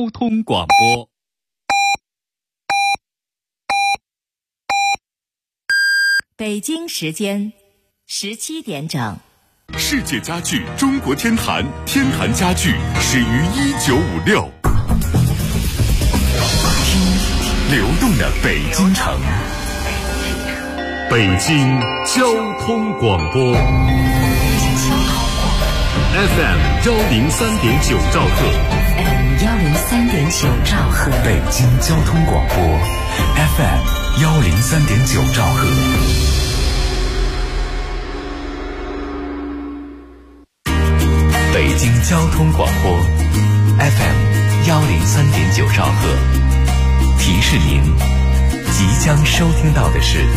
交通广播。 北京时间17点整。 世界家具中国天坛，天坛家具始于1956。流动的北京城，北京交通广播 FM 103.9兆赫， FM 103.9兆赫， 北京交通广播 FM 103.9兆赫。北京交通广播 FM 103.9兆赫，提示您即将收听到的是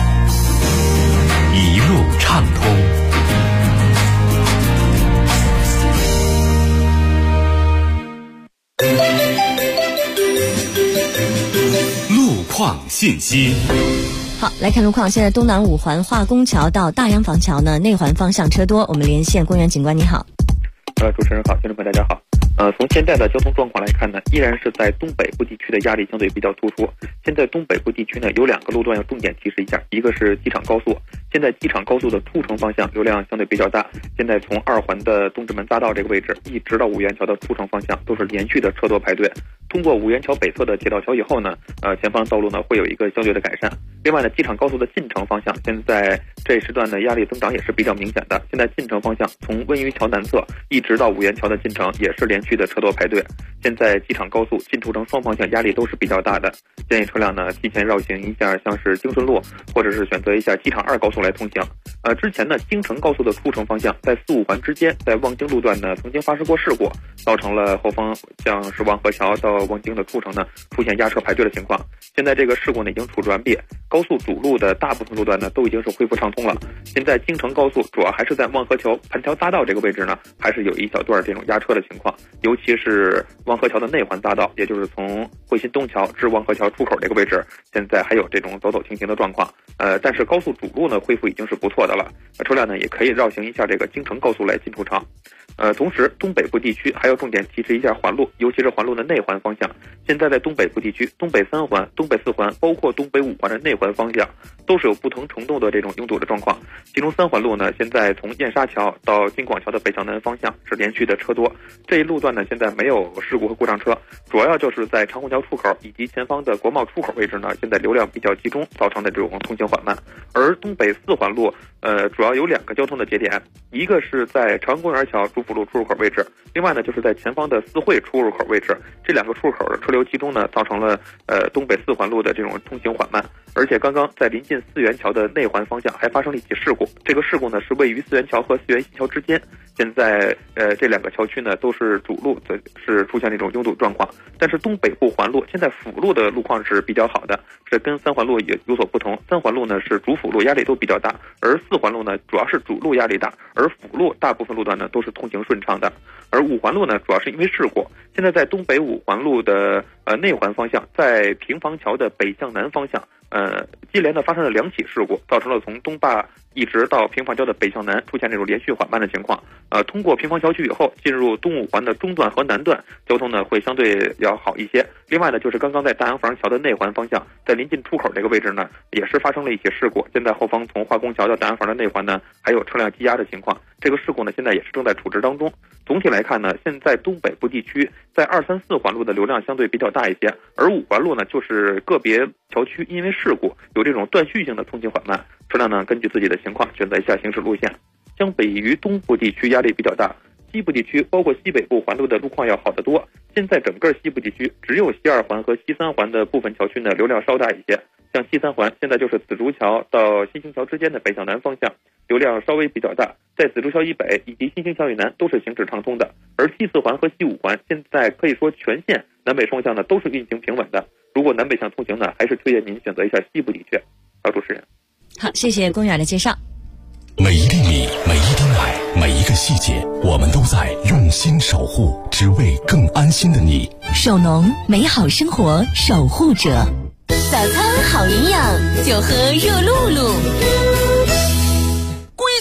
一路畅通。路况信息。 好，来看路况。现在东南五环化工桥到大洋坊桥呢，内环方向车多。我们连线公园警官，你好。 主持人好，听众朋友大家好。从现在的交通状况来看呢，依然是在东北部地区的压力相对比较突出。现在东北部地区呢有2个路段要重点提示一下，一个是机场高速，现在机场高速的出城方向流量相对比较大，现在从2环的东直门匝道这个位置一直到五元桥的出城方向都是连续的车多排队。通过五元桥北侧的铁道桥以后呢，前方道路呢会有一个相对的改善。另外呢，机场高速的进城方向现在这时段的压力增长也是比较明显的。现在进城方向从温榆桥南侧一直到五元桥的进城也是连续的车多排队。现在机场高速进出城双方向压力都是比较大的，建议车辆呢提前绕行一下像是京顺路，或者是选择一下机场2高速来通行。之前呢京承高速的出城方向在4、5环之间，在望京路段呢曾经发生过事故，造成了后方像是望河桥到望京的出城呢出现压车排队的情况。现在这个事故呢已经处置完毕，高速主路的大部分路段呢都已经是恢复畅通了。现在京承高速主要还是在望河桥盘桥匝道这个位置呢，还是有一小段这种压车的情况，尤其是望河桥的内环匝道，也就是从汇鑫东桥至望河桥出口这个位置，现在还有这种走走停停的状况。但是高速主路呢恢复已经是不错的了，车辆呢也可以绕行一下这个京承高速来进出城。同时东北部地区还要重点提示一下环路，尤其是环路的内环方向。现在在东北部地区，东北3环、东北4环，包括东北5环的内环方向都是有不同程度的这种拥堵的状况。其中3环路呢，现在从燕莎桥到金广桥的北向南方向是连续的车多，这一路段呢现在没有事故和故障车，主要就是在长虹桥出口以及前方的国贸出口位置呢，现在流量比较集中，造成的这种通行缓慢。而东北4环路主要有2个交通的节点，一个是在朝阳公园桥主辅路出入口位置，另外呢就是在前方的四惠出入口位置，这2个出口的车流集中呢，造成了东北4环路的这种通行缓慢。而且刚刚在临近四元桥的内环方向还发生了一起事故，这个事故呢是位于四元桥和四元新桥之间，现在这2个桥区呢都是主路是出现这种拥堵状况。但是东北部环路现在辅路的路况是比较好的，是跟3环路也有所不同。3环路呢是主辅路压力都比较大，而4环路呢主要是主路压力大，而辅路大部分路段呢都是通行顺畅的。而5环路呢主要是因为事故，现在在东北5环路的内环方向，在平房桥的北向南方向接连的发生了2起事故，造成了从东坝一直到平房桥的北向南出现这种连续缓慢的情况。通过平房桥区以后，进入东5环的中段和南段，交通呢会相对要好一些。另外呢，就是刚刚在大洋坊桥的内环方向，在临近出口这个位置呢，也是发生了一起事故。现在后方从化工桥到大洋坊的内环呢，还有车辆积压的情况。这个事故呢，现在也是正在处置当中。总体来看呢，现在东北部地区在2、3、4环路的流量相对比较大一些，而5环路呢，就是个别桥区因为事故有这种断续性的通行缓慢，车辆呢根据自己的情况选择一下行驶路线。相比于东部地区压力比较大，西部地区包括西北部环路的路况要好得多。现在整个西部地区只有西2环和西3环的部分桥区呢流量稍大一些，像西3环现在就是紫竹桥到新兴桥之间的北向南方向流量稍微比较大，在紫竹桥以北以及新兴桥以南都是行驶畅通的。而西4环和西5环现在可以说全线南北双向呢都是运行平稳的。如果南北向通行呢，还是推荐您选择一下西部地区。好，主持人。 好，谢谢公园的介绍。 每一粒米，每一滴奶，每一个细节，我们都在用心守护，只为更安心的你。 守农，美好生活守护者。 早餐好营养，就喝热露露。 归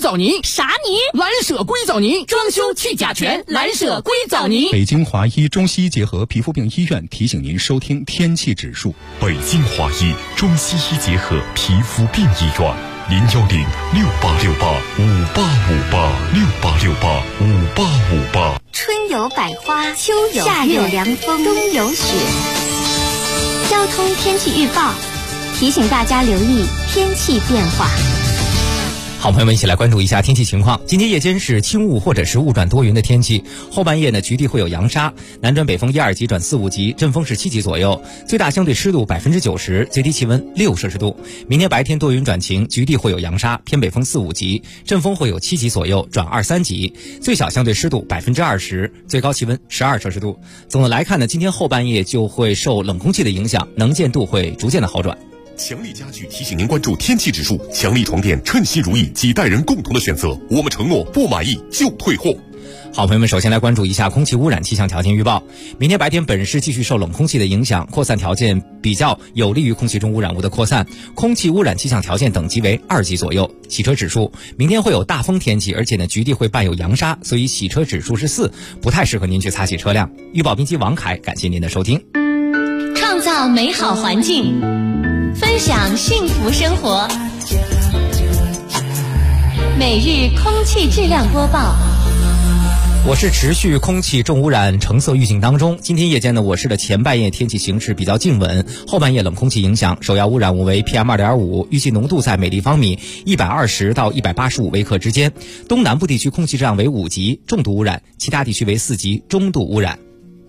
藻泥。 啥泥？ 蓝舍硅藻泥，装修去甲醛，蓝舍硅藻泥。 北京华医中西医结合皮肤病医院提醒您收听天气指数。 北京华医中西医结合皮肤病医院，0106868586868685858。 春有百花，秋有夏有凉风，冬有雪。交通天气预报提醒大家留意天气变化。 好，朋友们一起来关注一下天气情况。今天夜间是轻雾或者是雾转多云的天气，后半夜呢局地会有扬沙，南转北风1、2级转4、5级，阵风是7级左右，最大相对湿度90%，最低气温6摄氏度。明天白天多云转晴，局地会有扬沙，偏北风4、5级，阵风会有7级左右转2、3级，最小相对湿度20%，最高气温12摄氏度。总的来看呢，今天后半夜就会受冷空气的影响，能见度会逐渐的好转。 强力家具提醒您关注天气指数，强力床垫称心如意，几代人共同的选择，我们承诺不满意就退货。 好，朋友们，首先来关注一下空气污染气象条件预报。明天白天本市继续受冷空气的影响，扩散条件比较有利于空气中污染物的扩散，空气污染气象条件等级为2级左右。洗车指数，明天会有大风天气，而且呢局地会伴有扬沙，所以洗车指数是4，不太适合您去擦洗车辆。预报编辑王凯，感谢您的收听。 创造美好环境，分享幸福生活。每日空气质量播报。 我是持续空气重污染橙色预警当中，今天夜间呢，我市的前半夜天气形势比较静稳，后半夜冷空气影响，首要污染物为 PM2.5， 预计浓度在每立方米120到185微克之间。东南部地区空气质量为5级，重度污染，其他地区为4级，中度污染。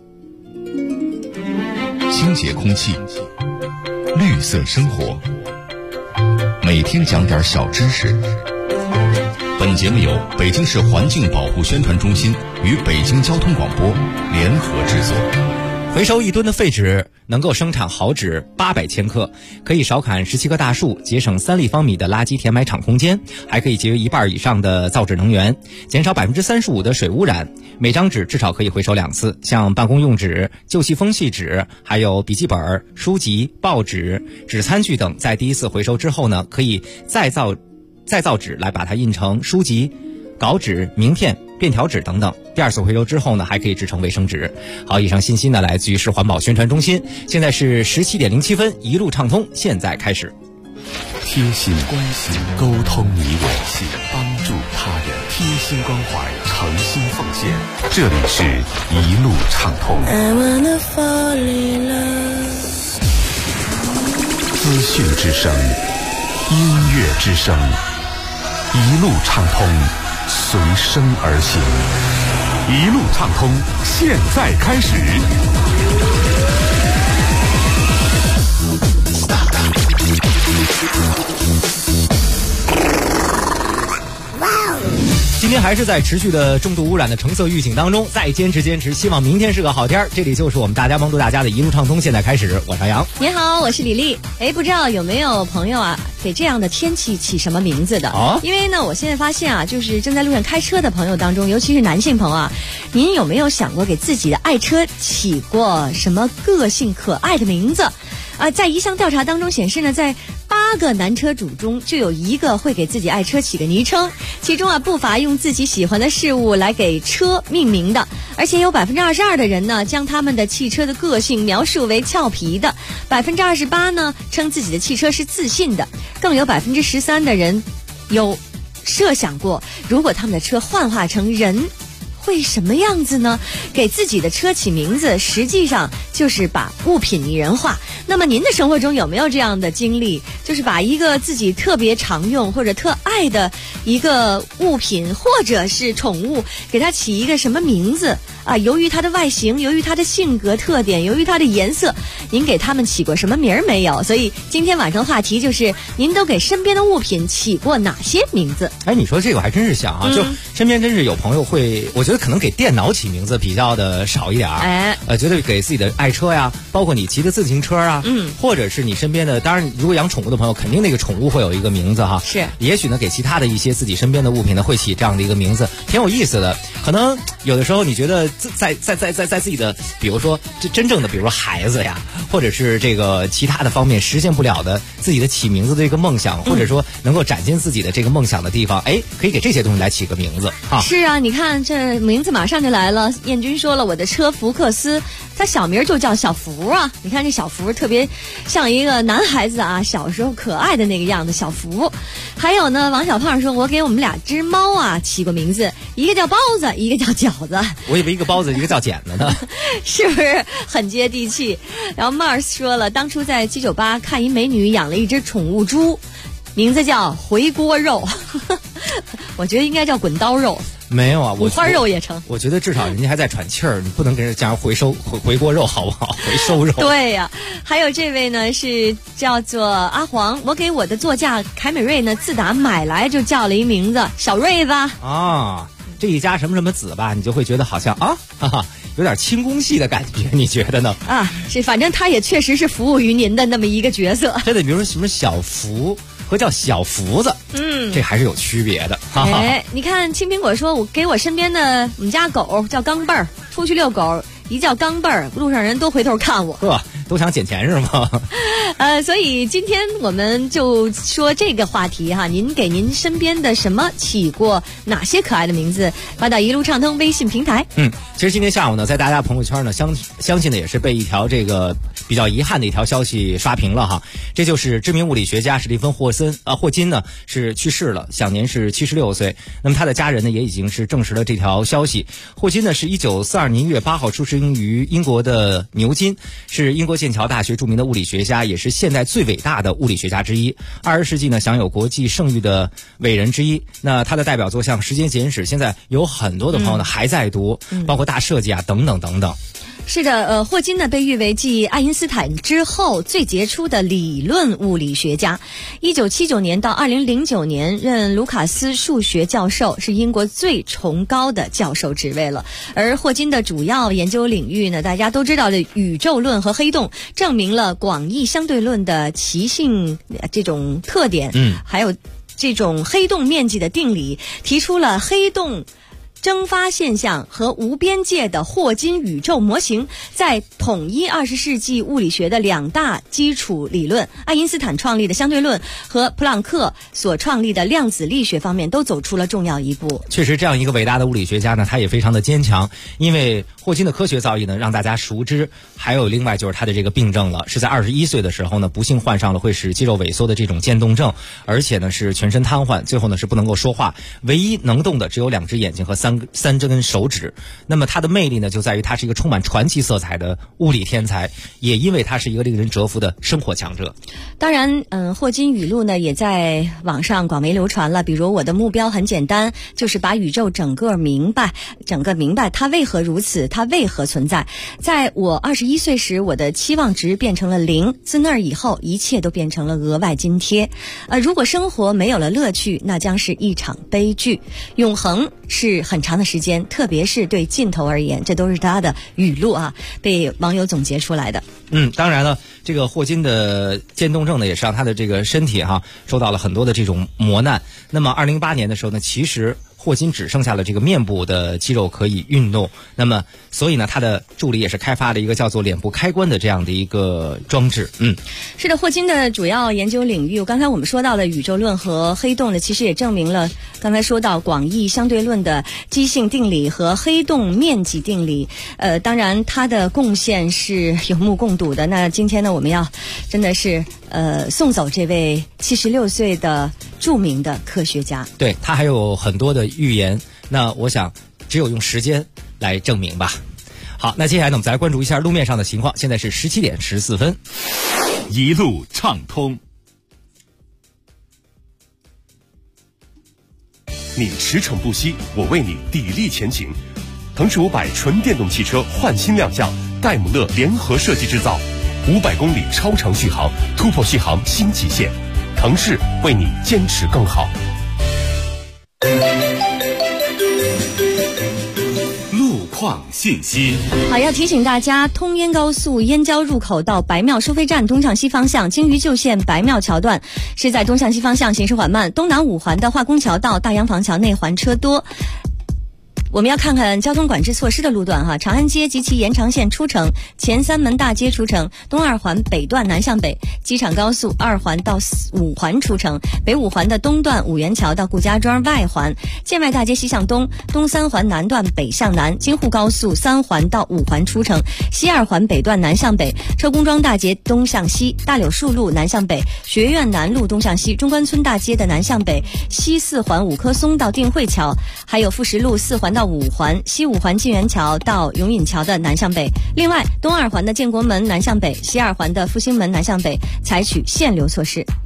清洁空气，绿色生活，每天讲点小知识。本节目由北京市环境保护宣传中心与北京交通广播联合制作。 回收1吨的废纸能够生产好纸800千克，可以少砍17棵大树，节省3立方米的垃圾填埋场空间，还可以节约1半以上的造纸能源，减少35%的水污染。每张纸至少可以回收2次，像办公用纸、旧细风细纸，还有笔记本、书籍、报纸、纸餐具等，在第一次回收之后呢，可以再造纸来把它印成书籍、稿纸、名片、便条纸等等。第二次回收之后呢，还可以制成卫生纸。好，以上信息呢来自于市环保宣传中心。现在是17点07分，一路畅通，现在开始。 贴心关心，沟通你我，帮助他人，贴心关怀，诚心奉献。这里是一路畅通。资讯之声，音乐之声，一路畅通，随声而行。一路畅通，现在开始。 今天还是在持续的重度污染的橙色预警当中，再坚持，希望明天是个好天。这里就是我们大家帮助大家的一路畅通，现在开始。我是杨洋， 你好，我是李丽。不知道有没有朋友啊给这样的天气起什么名字的？因为呢，我现在发现啊，就是正在路上开车的朋友当中，尤其是男性朋友啊，您有没有想过给自己的爱车起过什么个性可爱的名字？在一项调查当中显示呢，在8个男车主中就有1个会给自己爱车起个昵称，其中啊不乏用自己喜欢的事物来给车命名的，而且有22%的人呢将他们的汽车的个性描述为俏皮的，28%呢称自己的汽车是自信的，更有13%的人有设想过，如果他们的车幻化成人会什么样子呢？给自己的车起名字，实际上就是把物品拟人化。那么您的生活中有没有这样的经历，就是把一个自己特别常用或者特爱的一个物品或者是宠物，给它起一个什么名字啊？由于它的外形，由于它的性格特点，由于它的颜色，您给它们起过什么名儿没有？所以今天晚上话题就是您都给身边的物品起过哪些名字？ 你说这个我还真是想啊，就身边真是有朋友会，我觉得可能给电脑起名字比较的少一点觉得给自己的爱车呀，包括你骑的自行车啊，或者是你身边的，当然如果养宠物的朋友，肯定那个宠物会有一个名字哈， 是， 也许呢给其他的一些自己身边的物品呢会起这样的一个名字，挺有意思的。 可能有的时候你觉得在自己的，比如说真正的，比如说孩子呀，或者是这个其他的方面实现不了的自己的起名字的这个梦想，或者说能够展现自己的这个梦想的地方，可以给这些东西来起个名字啊。 是啊，你看这名字马上就来了。燕军说了，我的车福克斯，他小名就叫小福啊。你看这小福特别像一个男孩子啊，小时候可爱的那个样子，小福。还有呢，王小胖说，我给我们2只猫啊起过名字，一个叫包子，一个叫饺子。 我以为一个包子一个叫剪子呢。 是不是很接地气？然后 Mars 说了，当初在798看一美女养了一只宠物猪，名字叫回锅肉。我觉得应该叫滚刀肉。 没有啊， 五花肉也成。 我觉得至少人家还在喘气儿，你不能跟人家回锅肉好不好？回收肉。 对呀，还有这位呢是叫做阿黄，我给我的座驾凯美瑞呢自打买来就叫了一名字小瑞子啊。这一家什么什么子吧，你就会觉得好像有点轻功戏的感觉，你觉得呢？啊， 是，反正他也确实是服务于您的那么一个角色。 真的，比如说什么小福和叫小福子，这还是有区别的。 你看青苹果说，我给我身边的我们家狗叫钢镚儿，出去遛狗一叫钢镚儿，路上人都回头看我。 都想捡钱是吗？ 所以今天我们就说这个话题哈，您给您身边的什么起过哪些可爱的名字？发到一路畅通微信平台。 其实今天下午呢，在大家朋友圈呢，相信呢也是被一条这个比较遗憾的一条消息刷屏了哈。这就是知名物理学家史蒂芬霍金呢是去世了，享年是76岁。那么他的家人呢也已经是证实了这条消息。霍金呢是1942年1月8号出生于英国的牛津，是英国剑桥大学著名的物理学家，也是现代最伟大的物理学家之一。20世纪呢享有国际盛誉的伟人之一。那他的代表作像《时间简史》，现在有很多的朋友呢还在读，包括大设计啊等等等等。 是的，霍金呢被誉为继爱因斯坦之后最杰出的理论物理学家。1979年到2009年任卢卡斯数学教授，是英国最崇高的教授职位了。而霍金的主要研究领域呢，大家都知道的宇宙论和黑洞，证明了广义相对论的奇性这种特点，还有这种黑洞面积的定理，提出了黑洞蒸发现象和无边界的霍金宇宙模型，在统一20世纪物理学的2大基础理论，爱因斯坦创立的相对论和普朗克所创立的量子力学方面都走出了重要一步。 确实，这样一个伟大的物理学家呢，他也非常的坚强，因为霍金的科学造诣呢让大家熟知，还有另外就是他的这个病症了，是在21岁的时候呢不幸患上了会使肌肉萎缩的这种渐冻症，而且呢是全身瘫痪，最后呢是不能够说话，唯一能动的只有2只眼睛和3根手指。那么他的魅力呢就在于他是一个充满传奇色彩的物理天才，也因为他是一个令人折服的生活强者。 当然霍金语录呢也在网上广为流传了，比如我的目标很简单，就是把宇宙整个明白它为何如此，它为何存在。在我21岁时，我的期望值变成了0，自那儿以后一切都变成了额外津贴。如果生活没有了乐趣，那将是一场悲剧。永恒是很长的时间，特别是对尽头而言，这都是他的语录啊，被网友总结出来的。 当然了，这个霍金的渐冻症呢，也是让他的这个身体受到了很多的这种磨难。那么2008年的时候呢，其实霍金只剩下了这个面部的肌肉可以运动，那么所以呢他的助理也是开发了一个叫做脸部开关的这样的一个装置。 是的，霍金的主要研究领域，刚才我们说到的宇宙论和黑洞呢，其实也证明了刚才说到广义相对论的基性定理和黑洞面积定理。当然他的贡献是有目共睹的。那今天呢我们要真的是送走这位76岁的著名的科学家。 对，他还有很多的预言，那我想只有用时间来证明吧。好，那接下来呢我们再来关注一下路面上的情况。现在是17点14分， 一路畅通。你驰骋不息，我为你砥砺前行。腾势500纯电动汽车焕新亮相，戴姆勒联合设计制造，500公里超长续航，突破续航新极限。腾势为你坚持更好。路况信息。 好，要提醒大家，通燕高速燕郊入口到白庙收费站东向西方向，京渝旧线白庙桥段是在东向西方向行驶缓慢，东南5环的化工桥到大洋坊桥内环车多。 我们要看看交通管制措施的路段哈。长安街及其延长线出城，前三门大街出城，东二环北段南向北，机场高速2环到5环出城，北5环的东段五元桥到顾家庄外环，建外大街西向东，东3环南段北向南，京沪高速3环到5环出城，西2环北段南向北，车公庄大街东向西，大柳树路南向北，学院南路东向西，中关村大街的南向北，西4环五棵松到定慧桥，还有富石路4环到5环，西5环晋源桥到永隐桥的南向北。另外，东2环的建国门南向北，西2环的复兴门南向北采取限流措施。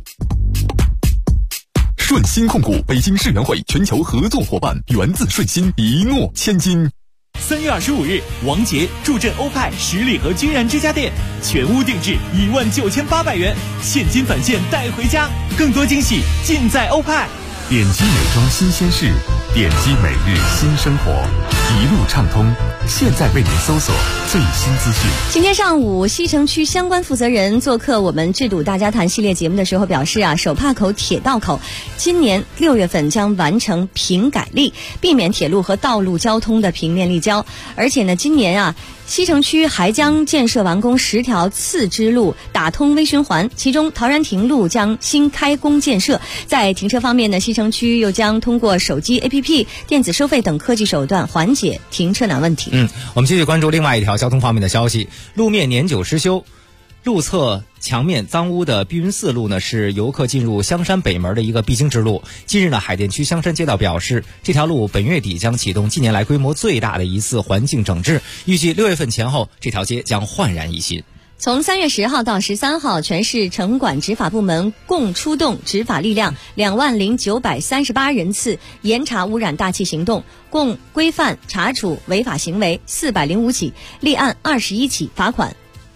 顺鑫控股北京世园会全球合作伙伴，源自顺鑫，一诺千金。 3月25日，王杰助阵欧派十里河君然之家店，全屋定制19800元，现金返现带回家，更多惊喜尽在欧派。 点击美妆新鲜事，点击每日新生活，一路畅通。现在为您搜索最新资讯。 今天上午，西城区相关负责人做客我们制堵大家谈系列节目的时候表示啊，手帕口铁道口今年6月份将完成平改立，避免铁路和道路交通的平面立交。而且呢，今年啊，西城区还将建设完工10条次支路，打通微循环，其中陶然亭路将新开工建设。在停车方面呢，西城区又将通过手机 APP、电子收费等科技手段缓解停车难问题。 我们继续关注另外一条交通方面的消息，路面年久失修，路侧墙面脏污的碧云寺路呢，是游客进入香山北门的一个必经之路。近日呢，海淀区香山街道表示，这条路本月底将启动近年来规模最大的一次环境整治，预计6月份前后，这条街将焕然一新。 从3月10号到13号，全市城管执法部门共出动执法力量20938人次，严查污染大气行动，共规范查处违法行为405起，立案21起，罚款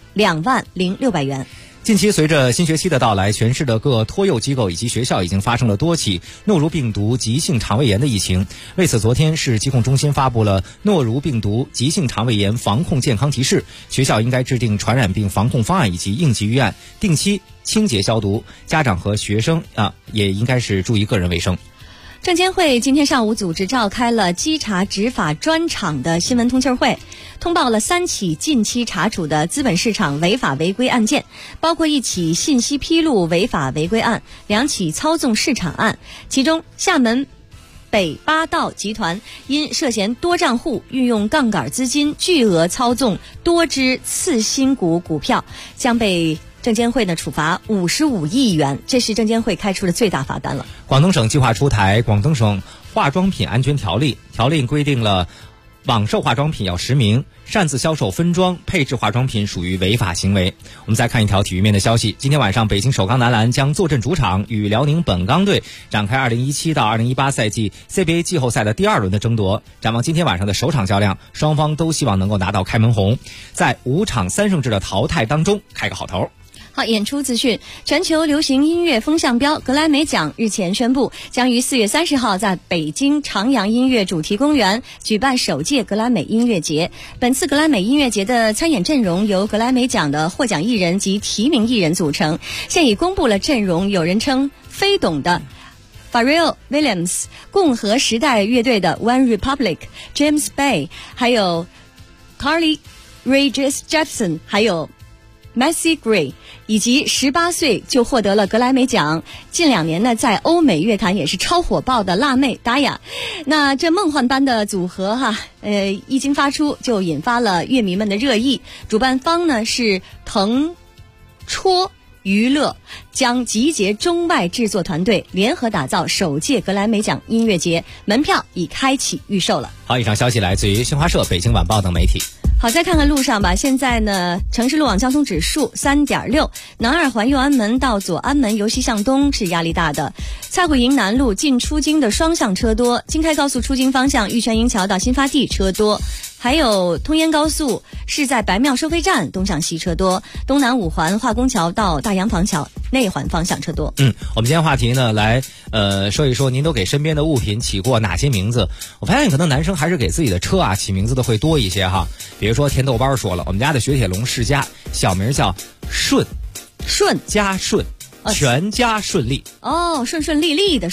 20600元。 近期随着新学期的到来，全市的各托幼机构以及学校已经发生了多起诺如病毒急性肠胃炎的疫情。为此，昨天市疾控中心发布了诺如病毒急性肠胃炎防控健康提示，学校应该制定传染病防控方案以及应急预案，定期清洁消毒，家长和学生也应该是注意个人卫生。 证监会今天上午组织召开了稽查执法专场的新闻通气会，通报了3起近期查处的资本市场违法违规案件，包括1起信息披露违法违规案，2起操纵市场案。其中，厦门北八道集团因涉嫌多账户运用杠杆资金巨额操纵多只次新股股票，将被证监会呢处罚55亿元，这是证监会开出的最大罚单了。 广东省计划出台《广东省化妆品安全条例》，条令规定了网售化妆品要实名，擅自销售分装配置化妆品属于违法行为。我们再看一条体育面的消息，今天晚上北京首钢男篮将坐镇主场与辽宁本钢队展开2017到2018赛季 CBA 季后赛的第2轮的争夺。展望今天晚上的首场较量，双方都希望能够拿到开门红，在5场3胜制的淘汰当中开个好头。 好，演出资讯，全球流行音乐风向标格莱美奖日前宣布，将于4月30号在北京长阳音乐主题公园举办首届格莱美音乐节。本次格莱美音乐节的参演阵容由格莱美奖的获奖艺人及提名艺人组成，现已公布了阵容，有人称非董的Pharrell Williams， 共和时代乐队的 One Republic、James Bay， 还有 Carly Rae Jepsen， 还有Macy Gray， 以及18岁就获得了格莱美奖，近2年呢在欧美乐坛也是超火爆的辣妹达雅。那这梦幻般的组合一经发出就引发了乐迷们的热议。主办方呢是腾戳娱乐，将集结中外制作团队联合打造首届格莱美奖音乐节，门票已开启预售了。 好，以上消息来自于新华社、北京晚报等媒体。 好，再看看路上吧。现在呢，城市路网交通指数3.6，南二环右安门到左安门由西向东是压力大的。蔡慧营南路进出京的双向车多，京开高速出京方向玉泉营桥到新发地车多。还有通燕高速是在白庙收费站东向西车多，东南5环化工桥到大洋坊桥内环方向车多。 我们今天话题呢来说一说您都给身边的物品起过哪些名字。我发现可能男生还是给自己的车起名字的会多一些哈。比如说甜豆包说了，我们家的雪铁龙世嘉小名叫顺加顺，全家顺利。 顺顺利利的顺。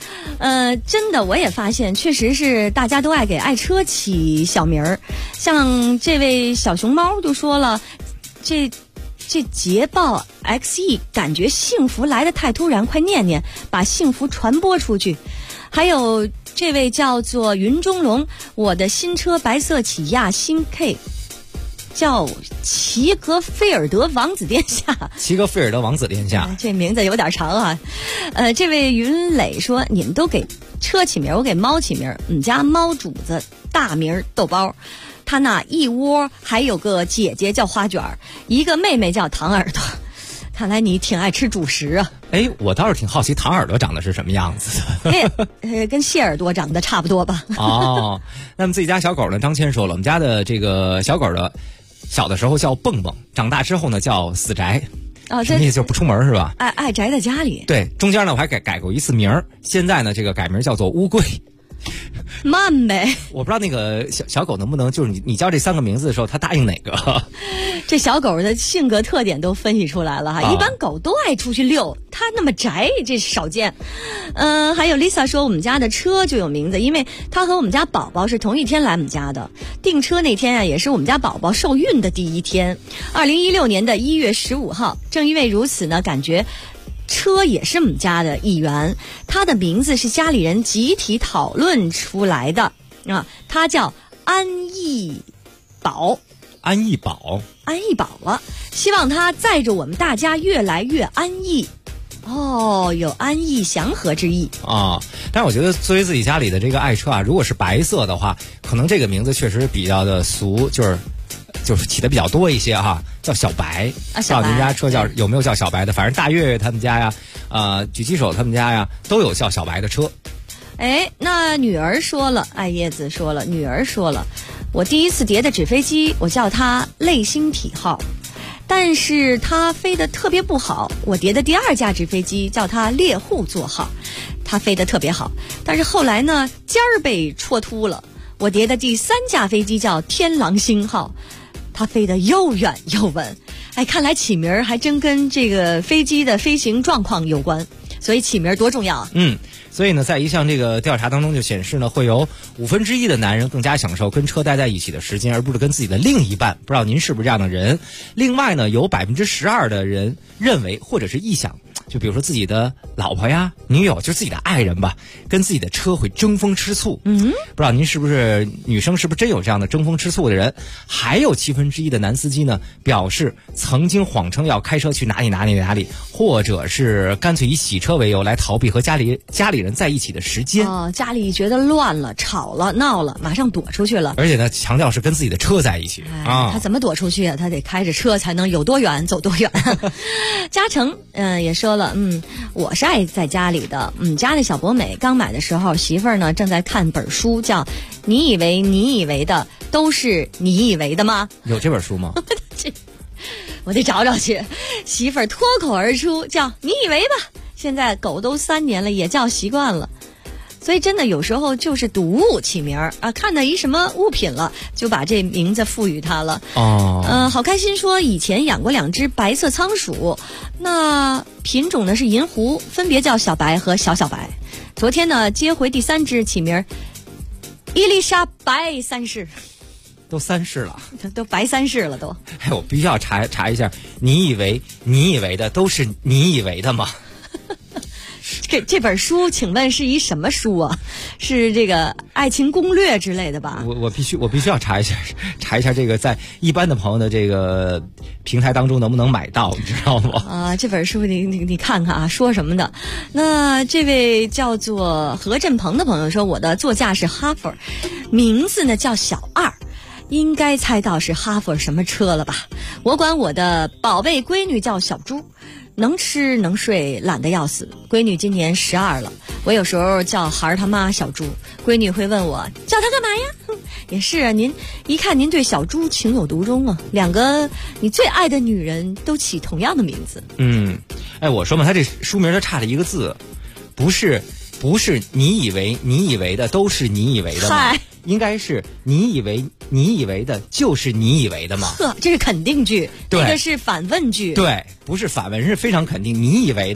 真的我也发现，确实是大家都爱给爱车起小名儿。像这位小熊猫就说了，这捷豹 XE 感觉幸福来得太突然，快念念，把幸福传播出去。还有这位叫做云中龙，我的新车白色起亚新 K。叫齐格菲尔德王子殿下， 齐格菲尔德王子殿下， 这名字有点长啊。这位云磊说，你们都给车起名，我给猫起名。我们家猫主子大名豆包，他那一窝还有个姐姐叫花卷，一个妹妹叫糖耳朵。看来你挺爱吃主食啊。 哎，我倒是挺好奇糖耳朵长得是什么样子的。跟谢耳朵长得差不多吧。 哦，那么自己家小狗呢？张谦说了，我们家的这个小狗的小的时候叫蹦蹦，长大之后呢叫死宅。什么意思？就是不出门是吧？ 爱宅在家里。 对，中间呢我还改过一次名儿，现在呢这个改名叫做乌龟。 慢呗， 我不知道那个小狗能不能，就是你叫这3个名字的时候，它答应哪个？ 这小狗的性格特点都分析出来了哈。一般狗都爱出去遛，它那么宅，这少见。还有 Lisa 说，我们家的车就有名字，因为它和我们家宝宝是同一天来我们家的。订车那天啊，也是我们家宝宝受孕的第一天，2016年的1月15号。正因为如此呢，感觉车也是我们家的一员，它的名字是家里人集体讨论出来的啊，它叫安逸宝。 安逸宝， 安逸宝了，希望它载着我们大家越来越安逸。哦，有安逸祥和之意啊。但是我觉得作为自己家里的这个爱车啊，如果是白色的话，可能这个名字确实比较的俗，就是起的比较多一些哈，叫小白啊。小白，您家车叫有没有叫小白的？反正大月月他们家呀，举起手他们家呀，都有叫小白的车。 哎，那女儿说了，爱叶子说了，女儿说了，我第一次叠的纸飞机，我叫它类星体号，但是它飞得特别不好。我叠的第2架纸飞机叫它猎户座号，它飞得特别好，但是后来呢，尖儿被戳秃了。我叠的第3架飞机叫天狼星号，它飞得又远又稳。哎，看来起名还真跟这个飞机的飞行状况有关，所以起名多重要啊。 所以呢，在一项这个调查当中就显示呢，会有1/5的男人更加享受跟车待在一起的时间，而不是跟自己的另一半。不知道您是不是这样的人？另外呢，有12%的人认为或者是臆想，就比如说自己的老婆呀、女友，就是自己的爱人吧，跟自己的车会争风吃醋。不知道您是不是女生，是不是真有这样的争风吃醋的人？还有1/7的男司机呢，表示曾经谎称要开车去哪里，或者是干脆以洗车为由来逃避和家里人在一起的时间。 家里觉得乱了、吵了、闹了，马上躲出去了。 而且呢，强调是跟自己的车在一起他怎么躲出去啊？他得开着车才能有多远走多远。嘉诚也说了，我是爱在家里的。家的小博美刚买的时候，媳妇儿呢正在看本书，叫你以为的都是你以为的吗？ 有这本书吗？ 我得找找去。媳妇儿脱口而出叫你以为吧。现在狗都3年了，也叫习惯了。所以真的有时候就是睹物起名啊，看到一什么物品了，就把这名字赋予它了。好开心说以前养过2只白色仓鼠，那品种呢是银狐，分别叫小白和小白。昨天呢接回第3只，起名伊丽莎白3世。 都3世了， 都白3世了都。 哎，我必须要查一下，你以为的都是你以为的吗？ 这本书请问是一什么书啊？是这个爱情攻略之类的吧？ 我必须要查一下这个在一般的朋友的这个平台当中能不能买到，你知道吗？这本书你看看啊，说什么的？那这位叫做何振鹏的朋友说，我的座驾是哈佛，名字呢叫小2，应该猜到是哈佛什么车了吧？我管我的宝贝闺女叫小猪。能吃能睡，懒得要死。闺女今年12了，我有时候叫孩他妈小猪，闺女会问我叫她干嘛呀？也是啊，您一看您对小猪情有独钟啊，2个你最爱的女人都起同样的名字。 我说嘛，他这书名他差了一个字，不是你以为的都是你以为的吗？应该是你以为的就是你以为的吗？ 呵，这是肯定句，这个是反问句。 对，不是反问，是非常肯定。你以为的，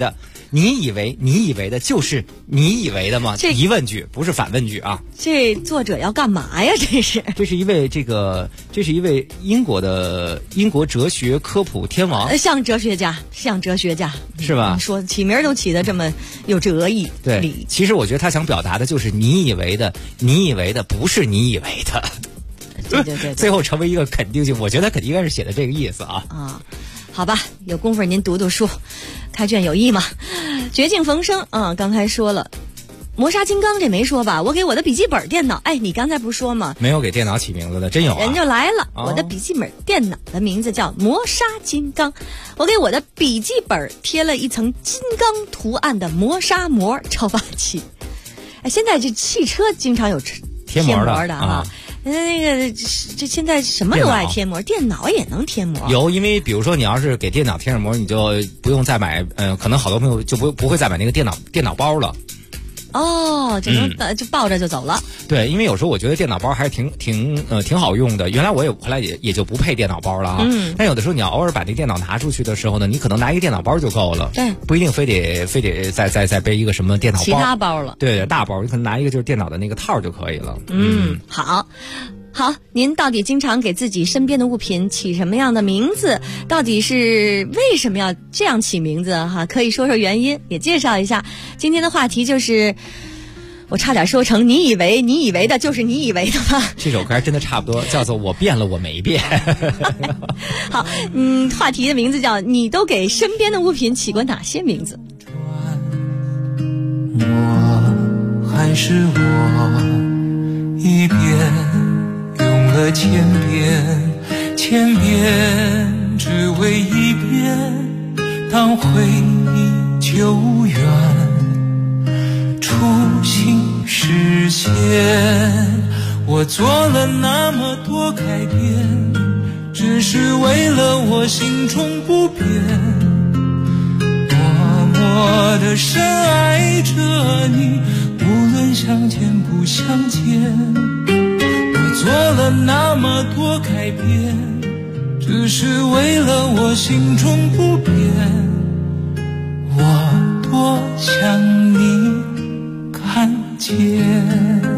你以为的就是你以为的吗？疑问句不是反问句啊。 这作者要干嘛呀？这是一位英国哲学科普天王， 像哲学家是吧？ 说起名都起得这么有哲意。 对，其实我觉得他想表达的就是你以为的不是你以为的。 对， 最后成为一个肯定性，我觉得肯定应该是写的这个意思啊。 啊，好吧，有功夫您读书，开卷有益嘛。绝境逢生啊，刚才说了。磨砂金刚这没说吧？我给我的笔记本电脑，你刚才不是说吗？ 没有给电脑起名字的，真有啊！ 人就来了，我的笔记本电脑的名字叫磨砂金刚，我给我的笔记本贴了一层金刚图案的磨砂膜，超霸气。现在这汽车经常有贴膜的啊。那个这现在什么都爱贴膜，电脑也能贴膜。 有，因为比如说你要是给电脑贴上膜，你就不用再买，可能好多朋友就不会再买那个电脑包了。 哦，就能就抱着就走了。 对，因为有时候我觉得电脑包还是挺好用的。原来我后来也就不配电脑包了啊。但有的时候你要偶尔把那电脑拿出去的时候呢，你可能拿一个电脑包就够了。 对， 不一定非得再背一个什么电脑包。 其他包了。 对，大包你可能拿一个就是电脑的那个套就可以了。 好，您到底经常给自己身边的物品起什么样的名字？到底是为什么要这样起名字哈？可以说说原因，也介绍一下。今天的话题就是，我差点说成你以为的就是你以为的吗？ 这首歌还真的差不多，叫做我变了我没变。 好，话题的名字叫你都给身边的物品起过哪些名字？ 我还是我，一遍用了千遍，只为一遍当回忆久远，初心实现。我做了那么多改变，只是为了我心中不变，默默地深爱着你，无论相见不相见。我做了那么多改变，只是为了我心中不变，我多想你看见。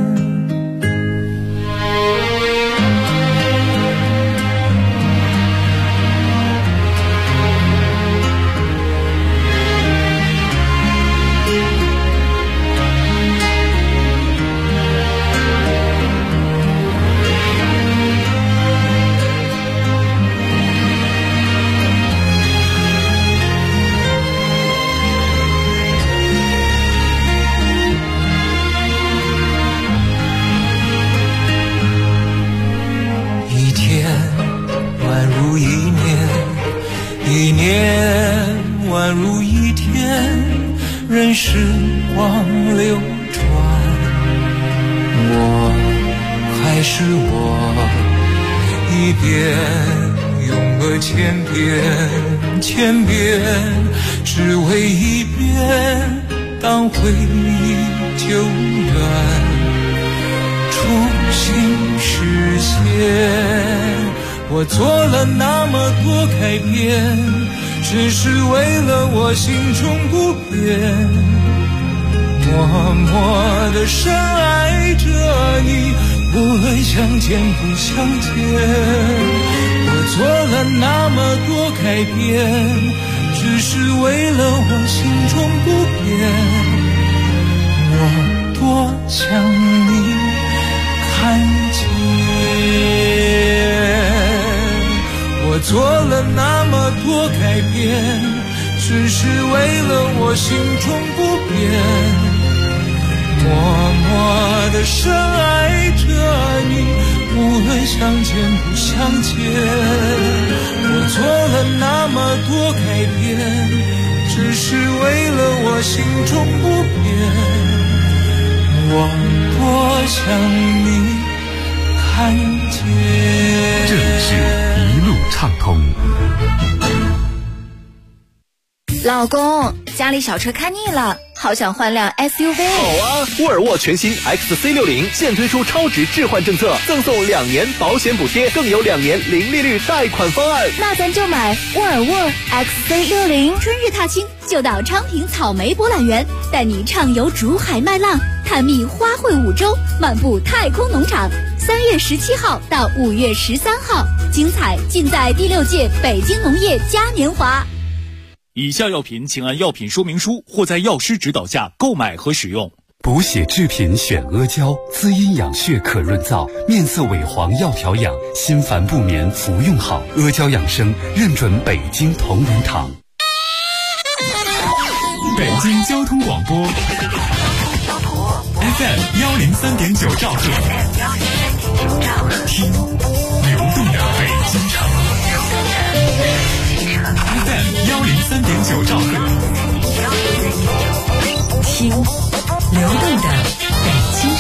一年宛如一天，任时光流转，我还是我，一遍用了千遍，只为一遍当回忆久远，初心实现。我做了那么多改变，只是为了我心中不变，默默地深爱着你，无论相见不相见。我做了那么多改变，只是为了我心中不变，我多想你看见。我做了那么多改变，只是为了我心中不变，默默地深爱着你，无论相见不相见。我做了那么多改变，只是为了我心中不变，我多想你看见。 这里是一路畅通。 老公，家里小车开腻了， 好想换辆 SUV。 好啊，沃尔沃全新 XC60现推出超值置换政策，赠送2年保险补贴，更有2年零利率贷款方案。 那咱就买沃尔沃 XC60。春日踏青就到昌平草莓博览园，带你畅游竹海麦浪，探秘花卉5洲，漫步太空农场。3月17号到5月13号，精彩尽在第6届北京农业嘉年华。 以下药品请按药品说明书或在药师指导下购买和使用。 补血制品选阿胶，滋阴养血可润燥，面色萎黄要调养，心烦不眠服用好。阿胶养生认准北京同仁堂。 北京交通广播 FM 103.9兆赫，听流动的北京城。FM 103.9兆赫， 听流动的北京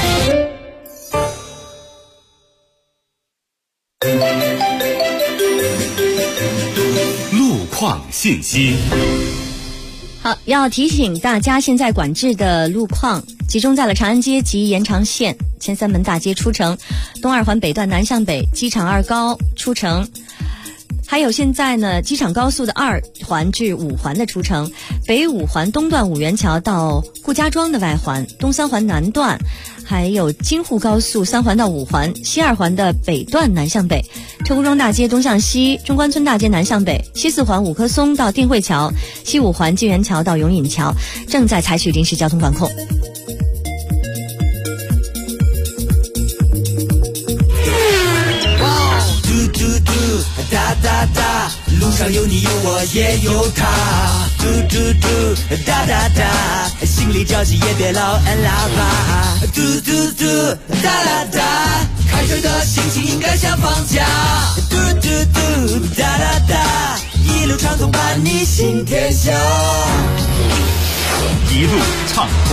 城。路况信息。 好，要提醒大家，现在管制的路况集中在了长安街及延长线前3门大街出城，东2环北段南向北，机场2高出城。还有现在呢，机场高速的2环至5环的出城，北5环东段五元桥到顾家庄的外环，东3环南段，还有京沪高速3环到5环，西2环的北段南向北，车公庄大街东向西，中关村大街南向北，西4环五棵松到定慧桥，西5环金源桥到永隐桥，正在采取临时交通管控。 哒哒哒，路上有你有我也有他，嘟嘟嘟，哒哒哒，心里着急也别老按喇叭，嘟嘟嘟，哒哒哒，开车的心情应该像放假，嘟嘟嘟，哒哒哒，一路畅通伴你行天下， 一路畅通。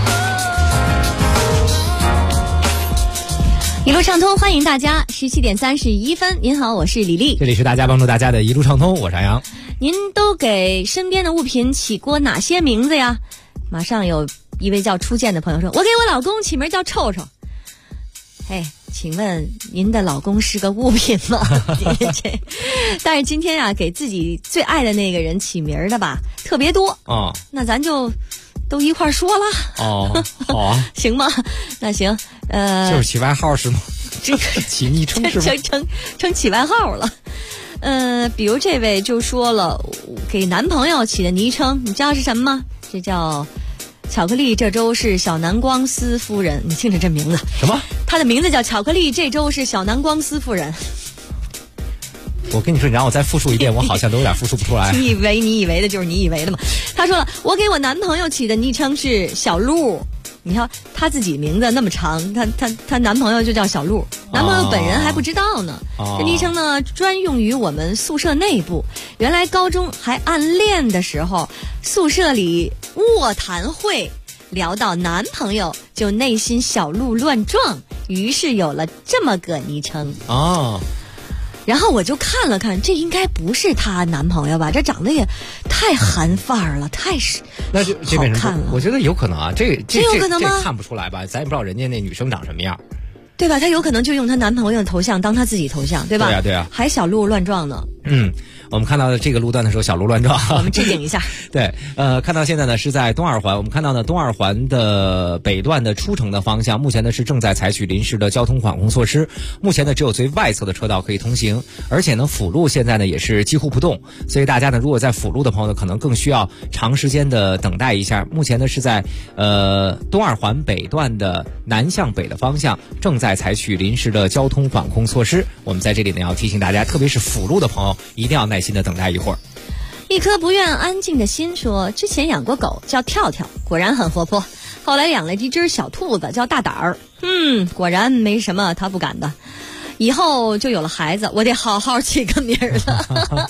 一路畅通，欢迎大家。17点31分，您好，我是李丽。 这里是大家帮助大家的一路畅通，我是阿阳。 您都给身边的物品起过哪些名字呀？马上有一位叫初见的朋友说，我给我老公起名叫臭臭。哎，请问您的老公是个物品吗？但是今天啊，给自己最爱的那个人起名的吧，特别多哦。 那咱就都一块说了哦，好啊， 行吗？那行， 就是起外号是吗？ 这个起昵称是吗？ 成起外号了。比如这位就说了，给男朋友起的昵称，你知道是什么吗？这叫巧克力这周是小南光斯夫人。你听着这名字， 什么？ 他的名字叫巧克力这周是小南光斯夫人。 我跟你说，你让我再复述一遍，我好像都有点复述不出来。 你以为的就是你以为的嘛。他说了，我给我男朋友起的昵称是小鹿。你看他自己名字那么长，他男朋友就叫小鹿，男朋友本人还不知道呢。这昵称呢专用于我们宿舍内部。原来高中还暗恋的时候，宿舍里卧谈会聊到男朋友，就内心小鹿乱撞，于是有了这么个昵称。然后我就看了看，这应该不是她男朋友吧？这长得也太韩范儿了，太是那就这变成我觉得有可能啊，这有可能吗？ 这看不出来吧？咱也不知道人家那女生长什么样， 对吧？她有可能就用她男朋友的头像当她自己头像，对吧？ 对啊， 还小鹿乱撞呢。 我们看到这个路段的时候，小鹿乱撞。 我们置顶一下。 对，看到现在呢是在东2环，我们看到呢东2环的北段的出城的方向，目前呢是正在采取临时的交通管控措施。目前呢只有最外侧的车道可以通行，而且呢辅路现在呢也是几乎不动，所以大家呢如果在辅路的朋友呢，可能更需要长时间的等待一下。目前呢是在东2环北段的南向北的方向正在采取临时的交通管控措施。我们在这里呢要提醒大家，特别是辅路的朋友，一定要耐心的等待一会儿。 一颗不愿安静的心说，之前养过狗叫跳跳，果然很活泼，后来养了一只小兔子叫大胆儿，果然没什么他不敢的，以后就有了孩子，我得好好起个名儿了。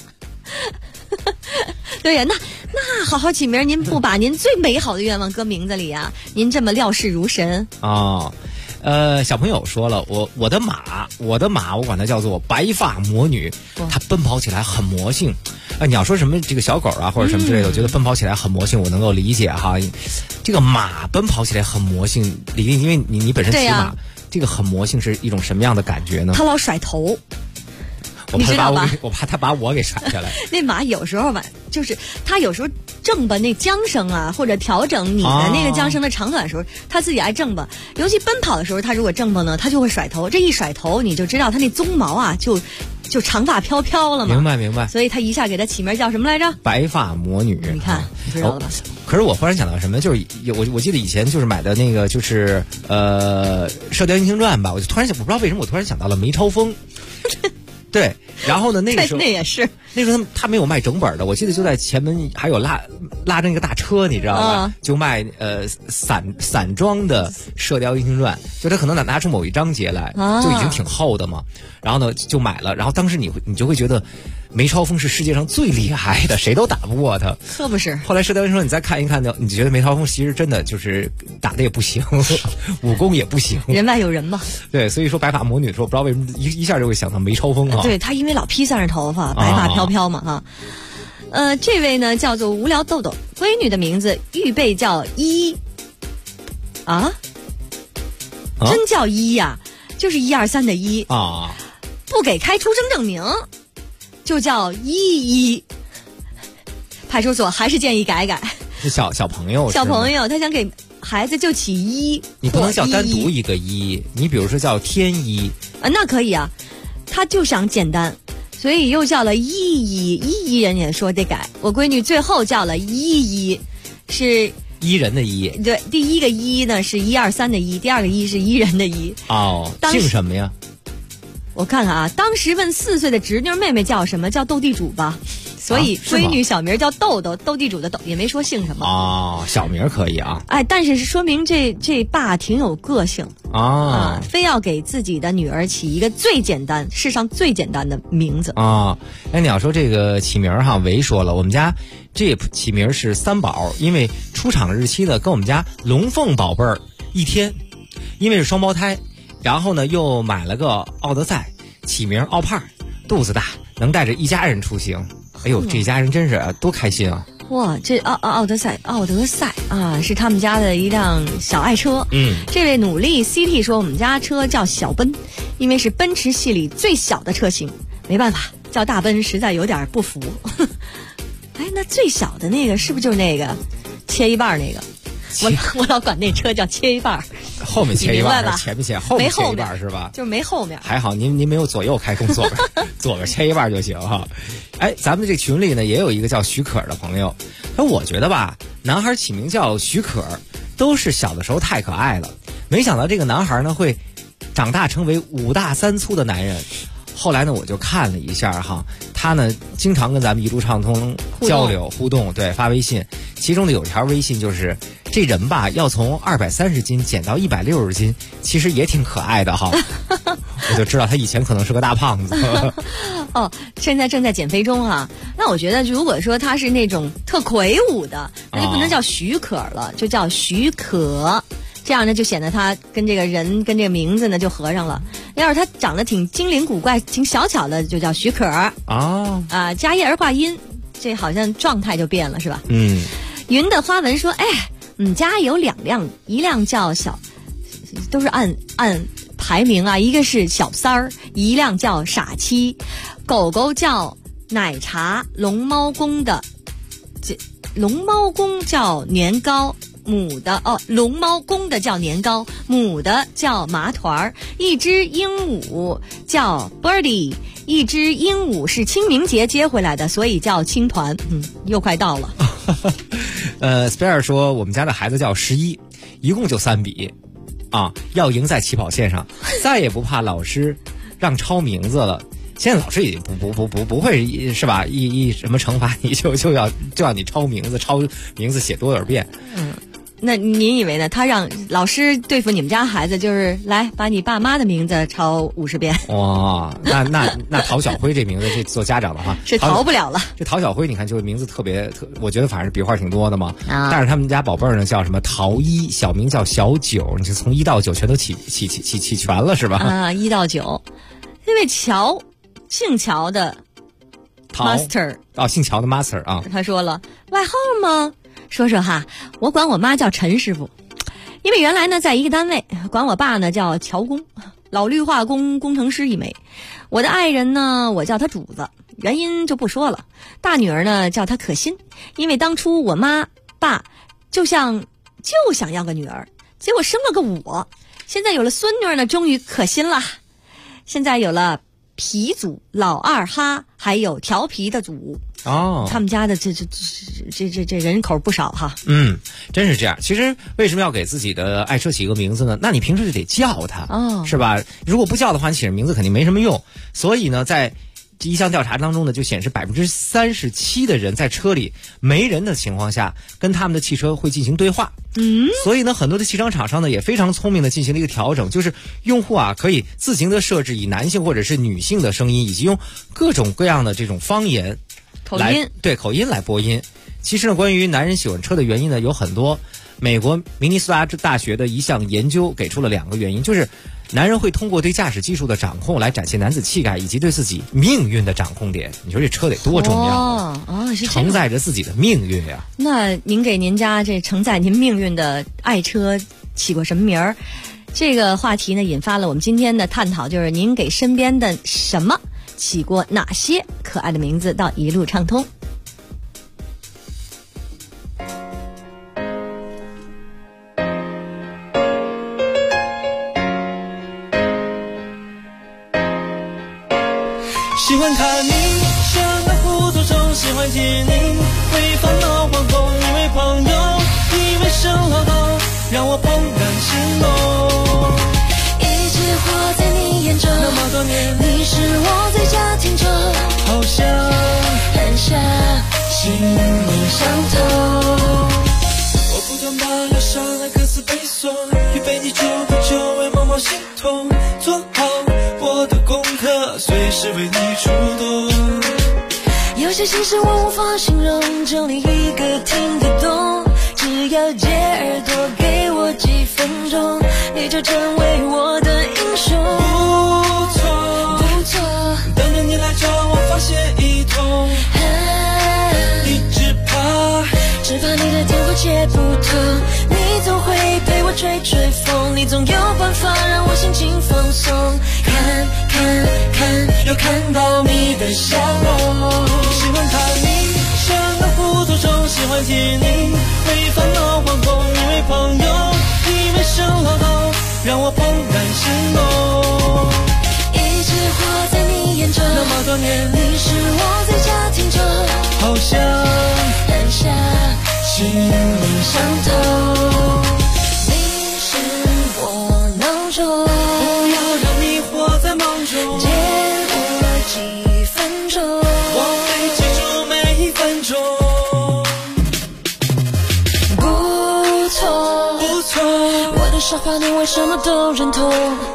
对呀，那好好起名，您不把您最美好的愿望搁名字里啊？您这么料事如神啊。小朋友说了，我的马，我管它叫做白发魔女，它奔跑起来很魔性， 你要说什么这个小狗啊或者什么之类的，我觉得奔跑起来很魔性，我能够理解哈。这个马奔跑起来很魔性，李丽，因为你本身骑马，这个很魔性是一种什么样的感觉呢？ 它老甩头。 我怕他把我给甩下来。 那马有时候吧，就是他有时候正吧那缰绳啊，或者调整你的那个缰绳的长短的时候，他自己爱正吧。尤其奔跑的时候，他如果正吧呢，他就会甩头。这一甩头，你就知道他那鬃毛啊，就长发飘飘了嘛。 明白。 所以他一下给他起名叫什么来着？ 白发魔女。 你看，你知道了吧？ 可是我忽然想到什么，就是我记得以前就是买的那个就是《射雕英雄传》吧，我就突然想，我不知道为什么我突然想到了梅超风。对，然后呢，那个时候那也是那时候他没有卖整本的，我记得就在前门还有拉着那个大车，你知道吧？就卖散装的《射雕英雄传》，就他可能拿出某一章节来，就已经挺厚的嘛。然后呢就买了，然后当时你就会觉得梅超风是世界上最厉害的，谁都打不过他。 可不是。 后来《射雕英雄传》你再看一看，你就觉得梅超风其实真的就是打的也不行，武功也不行， 人外有人嘛。 对，所以说白发魔女的时候，不知道为什么一下就会想到梅超风啊。 对，他因为老披散着头发，白发飘飘嘛哈。这位呢叫做无聊豆豆，闺女的名字预备叫一真叫一呀，就是1、2、3的一啊。 不给开出生证明，就叫一。派出所还是建议改改。 是小朋友， 他想给孩子就起一， 你不能叫单独一个一，你比如说叫天一啊，那可以啊。他就想简单，所以又叫了一，人也说得改。我闺女最后叫了一，是一人的一。 对，第一个一呢是1、2、3的一，第二个一是一人的一。 哦，姓什么呀？ 我看看啊，当时问4岁的侄女妹妹叫什么，叫斗地主吧。所以闺女小名叫豆豆，斗地主的斗，也没说姓什么啊。小名可以啊， 但是说明这爸挺有个性啊， 非要给自己的女儿起一个世上最简单的名字啊。你要说这个起名哈，维说了，我们家这起名是3宝，因为出厂日期呢跟我们家龙凤宝贝儿一天，因为是双胞胎，然后呢又买了个奥德赛，起名奥帕，肚子大，能带着一家人出行。哎呦，这家人真是多开心啊！ 哇，这奥德赛啊，是他们家的一辆小爱车。这位努力 CT 说，我们家车叫小奔，因为是奔驰系里最小的车型，没办法，叫大奔实在有点不服。那最小的那个是不是就是那个切一半那个？我老管那车叫切一半， 后面切一半，前面切，后面切一半是吧？ 就是没后面。 还好您没有左右开弓，左边切一半就行哈。咱们这群里呢也有一个叫许可的朋友，我觉得吧，男孩起名叫许可，都是小的时候太可爱了，没想到这个男孩呢会长大成为5大3粗的男人。后来呢，我就看了一下哈，他呢经常跟咱们一路畅通交流互动，对，发微信，其中的有条微信就是这人吧，要从230斤减到160斤，其实也挺可爱的哈。我就知道他以前可能是个大胖子。 现在正在减肥中啊。那我觉得，如果说他是那种特魁梧的，那就不能叫许可了，就叫许可。这样呢，就显得他跟这个人跟这个名字呢就合上了。要是他长得挺精灵古怪、挺小巧的，就叫许可加一儿化音，这好像状态就变了，是吧？云的花纹说：“我们家有2辆，一辆叫小，都是按排名啊，一个是小3儿，一辆叫傻七，狗狗叫奶茶，龙猫公叫年糕。”母的龙猫公的叫年糕，母的叫麻团儿，一只鹦鹉叫 Birdy， 一只鹦鹉是清明节接回来的，所以叫青团。又快到了。 Spare 说我们家的孩子叫11，一共就3笔啊，要赢在起跑线上，再也不怕老师让抄名字了。现在老师也不会是吧？一什么惩罚你就要你抄名字写多少遍。 那您以为呢？他让老师对付你们家孩子，就是来把你爸妈的名字抄50遍。 哇，那陶小辉这名字，这做家长的话是逃不了了。 这陶小辉，你看就名字特别，我觉得反正笔画挺多的嘛。但是他们家宝贝儿呢叫什么陶一，小名叫小9，你就从1到9全都起全了是吧？ 1到9，因为姓乔的 Master 姓乔的 Master 啊。 他说了，外号吗？说说哈，我管我妈叫陈师傅，因为原来呢在一个单位，管我爸呢叫乔工，老绿化工工程师一枚。我的爱人呢，我叫他主子，原因就不说了。大女儿呢叫她可心，因为当初我妈爸就想要个女儿，结果生了个我。现在有了孙女呢，终于可心了。现在有了皮组、老二哈，还有调皮的组。他们家的这人口不少哈。 真是这样。其实为什么要给自己的爱车起一个名字呢？那你平时就得叫他，是吧？如果不叫的话，你起名字肯定没什么用。所以呢，在一项调查当中呢，就显示37%的人在车里没人的情况下，跟他们的汽车会进行对话。所以呢，很多的汽车厂商呢也非常聪明的进行了一个调整，就是用户啊可以自行的设置以男性或者是女性的声音，以及用各种各样的这种方言口音来播音。其实呢，关于男人喜欢车的原因呢有很多。美国明尼苏达大学的一项研究给出了2个原因，就是男人会通过对驾驶技术的掌控来展现男子气概，以及对自己命运的掌控点。你说这车得多重要是承载着自己的命运呀。 那您给您家这承载您命运的爱车起过什么名儿？这个话题呢引发了我们今天的探讨，就是您给身边的什么起过哪些可爱的名字？到一路畅通。 喜欢看你像那糊涂虫，喜欢听你会烦恼惶恐，因为朋友，因为生老痛，让我怦然心动。 一直活在你眼中， 那么多年， 你是我最佳听众， 好像很像心灵相通。 我不断把要上来歌词背诵，预备你就为毛毛心痛，做好我的功课，随时为你出动。 有些心事我无法形容，就你一个听得懂，只要借耳朵给我几分钟，你就成为我的英雄。 不错，等着你来找我发泄一通。一直只怕你的天不解不透，你总会陪我吹吹风，你总有办法让我心情放松。看， 要看到你的笑容。喜欢看你像个糊涂虫，喜欢听你会烦恼惶恐，因为朋友，因为生老痛，让我怦然心动。 一直活在你眼中， 那么多年， 你是我最佳听众， 好像很像心灵相通。 你是我囊中， 不要让你活在梦中， 借我几分钟， 我会记住每一分钟。 不错，我的傻话你为什么都认同？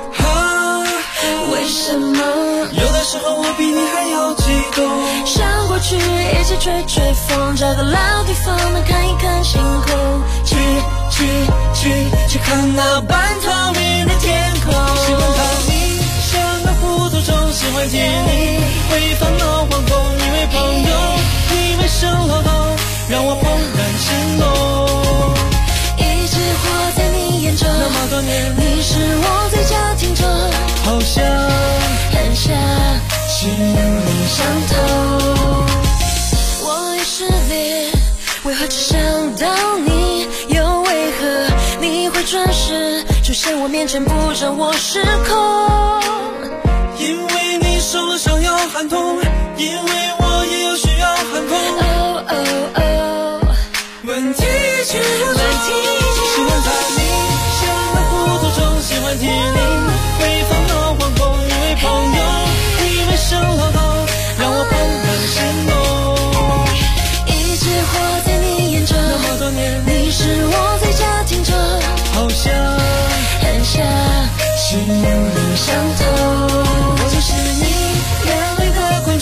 为什么有的时候我比你还要激动？ 想过去一起吹吹风，找个老地方能看一看星空， 去看那半透明的天空。喜欢看你像个糊涂虫，喜欢听你会烦恼惶恐，因为朋友，因为生老痛，让我怦然心动。 一直活在你眼中， 那么多年， 你是我最佳听众， 好像很像心灵相通。 我已失恋，为何只想到你？又为何你会准时出现我面前，不让我失控？ 因为你受了伤要喊痛，因为我也有需要喊痛。问题解决，喜欢看你像个糊涂虫，喜欢听你会烦恼惶恐，因为朋友，因为生老痛，让我怦然心动。 一直活在你眼中， 那么多年， 你是我最佳听众， 好像很像心灵相通。我就是你眼里的昆虫。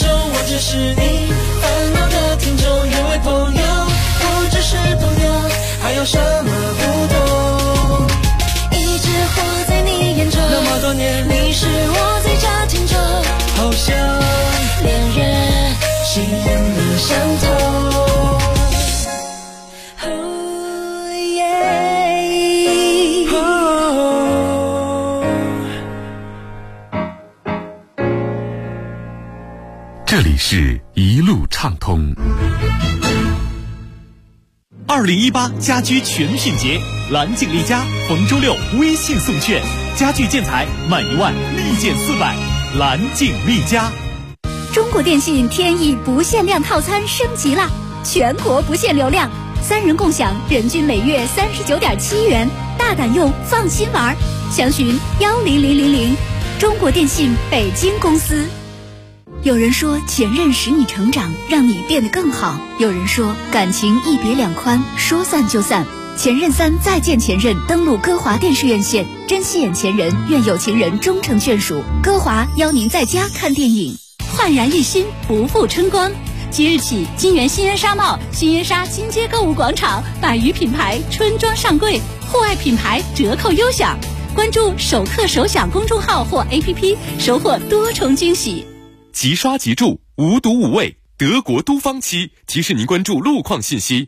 2018家居全品节，蓝景丽家逢周六微信送券，家具建材满1万立减400，蓝景丽家。 中国电信天翼不限量套餐升级了，全国不限流量，3人共享，人均每月39.7元，大胆用，放心玩。详询10000，中国电信北京公司。有人说前任使你成长，让你变得更好；有人说感情一别两宽，说散就散。前任3再见前任，登录歌华电视院线，珍惜眼前人，愿有情人终成眷属。歌华邀您在家看电影，焕然一新，不负春光。即日起，金源新源纱贸、新源纱金街购物广场100余品牌春装上柜，户外品牌折扣优享。关注首客首享公众号或 APP， 收获多重惊喜。 即刷即住，无毒无味，德国都芳漆提示您关注路况信息。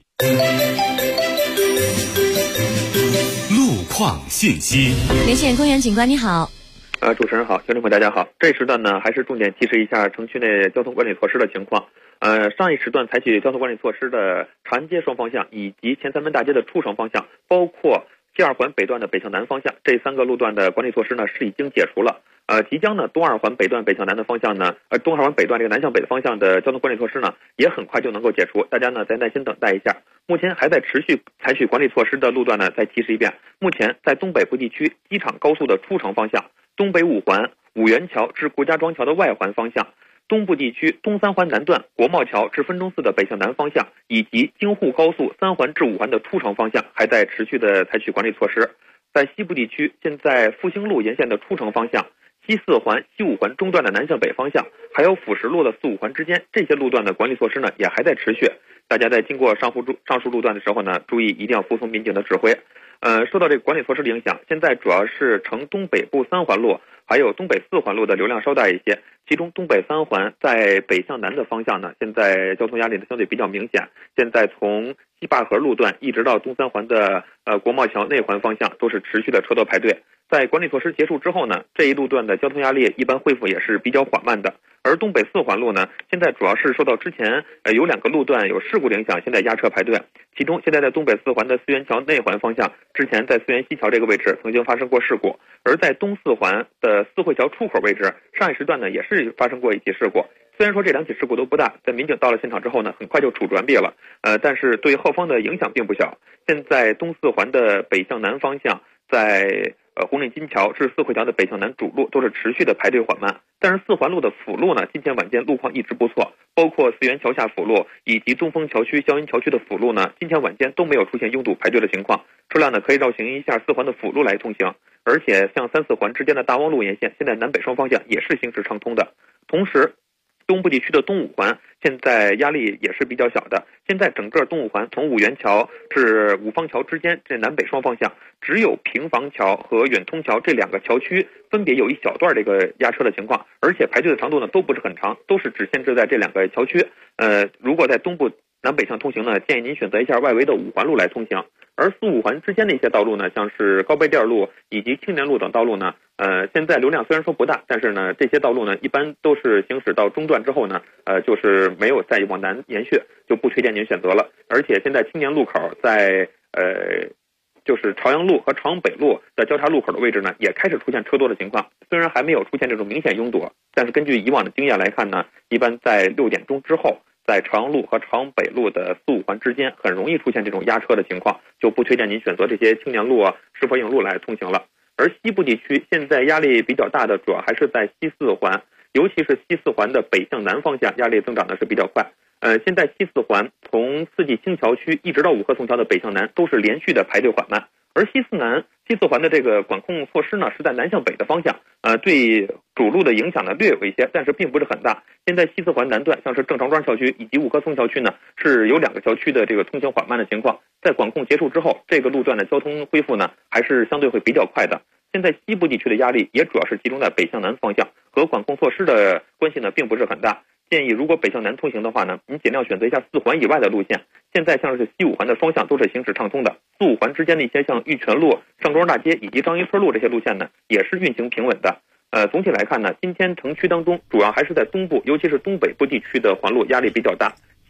路况信息。 连线公园警官你好。 主持人好，听众朋友大家好。这一时段呢，还是重点提示一下城区内交通管理措施的情况。上一时段采取交通管理措施的长安街双方向以及前三门大街的出城方向，包括G2环北段的北向南方向，这3个路段的管理措施呢是已经解除了。即将呢东2环北段北向南的方向呢，东2环北段这个南向北的方向的交通管理措施呢，也很快就能够解除，大家呢再耐心等待一下。目前还在持续采取管理措施的路段呢，再提示一遍，目前在东北部地区机场高速的出城方向，东北5环五元桥至国家庄桥的外环方向，东部地区东3环南段国贸桥至分钟寺的北向南方向，以及京沪高速3环至5环的出城方向，还在持续的采取管理措施。在西部地区，现在复兴路沿线的出城方向，西4环、西5环中段的南向北方向，还有辅石路的4、5环之间，这些路段的管理措施呢也还在持续。大家在经过上述路段的时候呢，注意一定要服从民警的指挥。受到这个管理措施的影响，现在主要是城东北部3环路还有东北4环路的流量稍大一些，其中东北3环在北向南的方向呢，现在交通压力呢相对比较明显。现在从西坝河路段一直到东3环的国贸桥内环方向都是持续的车多排队。在管理措施结束之后呢，这一路段的交通压力一般恢复也是比较缓慢的。而东北4环路呢，现在主要是受到之前有2个路段有事故的影响，现在压车排队。其中现在在东北4环的思源桥内环方向，之前在思源西桥这个位置曾经发生过事故，而在东4环的四惠桥出口位置，上一时段呢也是发生过一起事故。虽然说这2起事故都不大，在民警到了现场之后呢，很快就处置完毕了，但是对后方的影响并不小。现在东4环的北向南方向，在红岭金桥至四惠桥的北向南主路都是持续的排队缓慢，但是4环路的辅路呢，今天晚间路况一直不错，包括思源桥下辅路以及东风桥区、肖云桥区的辅路呢，今天晚间都没有出现拥堵排队的情况，车辆呢可以绕行一下4环的辅路来通行。而且像3、4环之间的大望路沿线，现在南北双方向也是行驶畅通的。同时东部地区的东5环现在压力也是比较小的，现在整个东5环从五元桥至五方桥之间，这南北双方向只有平房桥和远通桥这2个桥区分别有一小段这个压车的情况，而且排队的长度呢都不是很长，都是只限制在这2个桥区。如果在东部南北向通行呢，建议您选择一下外围的5环路来通行。而4、5环之间的一些道路呢，像是高碑店路以及青年路等道路呢，现在流量虽然说不大，但是呢，这些道路呢一般都是行驶到中段之后呢，就是没有再往南延续，就不推荐您选择了。而且现在青年路口在就是朝阳路和朝阳北路的交叉路口的位置呢，也开始出现车多的情况。虽然还没有出现这种明显拥堵，但是根据以往的经验来看呢，一般在6点钟之后，在朝阳路和朝阳北路的4、5环之间很容易出现这种压车的情况，就不推荐您选择这些青年路啊、石佛营路来通行了。而西部地区现在压力比较大的主要还是在西4环，尤其是西4环的北向南方向压力增长的是比较快。现在西4环从四季青桥区一直到五棵松桥的北向南都是连续的排队缓慢，而西4环的这个管控措施呢是在南向北的方向，对主路的影响呢略有一些，但是并不是很大。现在西4环南段像是正常庄校区以及五棵松桥区呢是有2个桥区的这个通行缓慢的情况，在管控结束之后，这个路段的交通恢复呢还是相对会比较快的。现在西部地区的压力也主要是集中在北向南方向，和管控措施的关系呢并不是很大。建议如果北向南通行的话呢，您尽量选择一下4环以外的路线。现在像是西5环的双向都是行驶畅通的，4、5环之间的一些像玉泉路、上庄大街以及张营村路这些路线呢，也是运行平稳的。总体来看呢，今天城区当中主要还是在东部，尤其是东北部地区的环路压力比较大。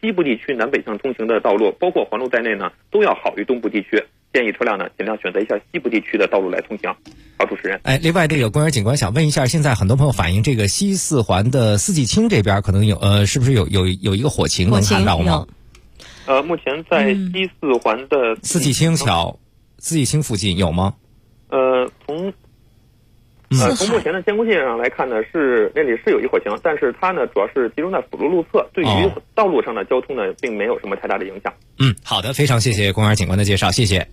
西部地区南北向通行的道路，包括环路在内呢，都要好于东部地区。建议车辆呢尽量选择一下西部地区的道路来通行。好，主持人。 另外这个公园警官想问一下，现在很多朋友反映这个西四环的四季青这边可能有是不是有一个火情能看到吗？ 目前在西四环的四季青桥、四季青附近有吗？ 从目前的监控信上来看呢，是那里是有一火情，但是它呢主要是集中在辅路路侧，对于道路上的交通呢并没有什么太大的影响。 好的，非常谢谢公园警官的介绍，谢谢。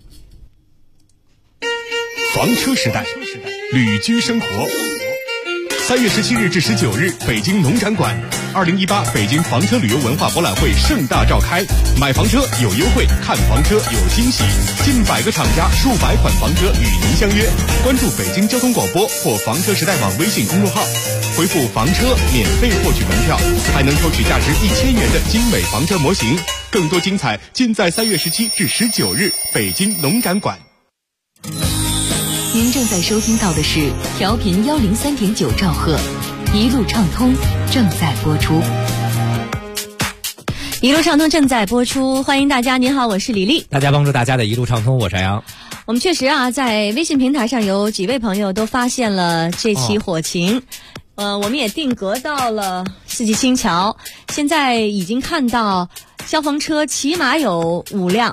房车时代，旅居生活。3月17日至19日，北京农展馆，2018北京房车旅游文化博览会盛大召开。买房车有优惠，看房车有惊喜，近100个厂家，数百款房车与您相约。关注北京交通广播或房车时代网微信公众号，回复房车免费获取门票，还能抽取价值1000元的精美房车模型。更多精彩尽在3月17至19日北京农展馆。 您正在收听到的是调频103.9兆赫，一路畅通正在播出。 一路畅通正在播出，欢迎大家。您好，我是李丽。 大家帮助大家的一路畅通，我是杨。 我们确实在微信平台上有几位朋友都发现了这起火情。我们也定格到了四季青桥，现在已经看到消防车起码有5辆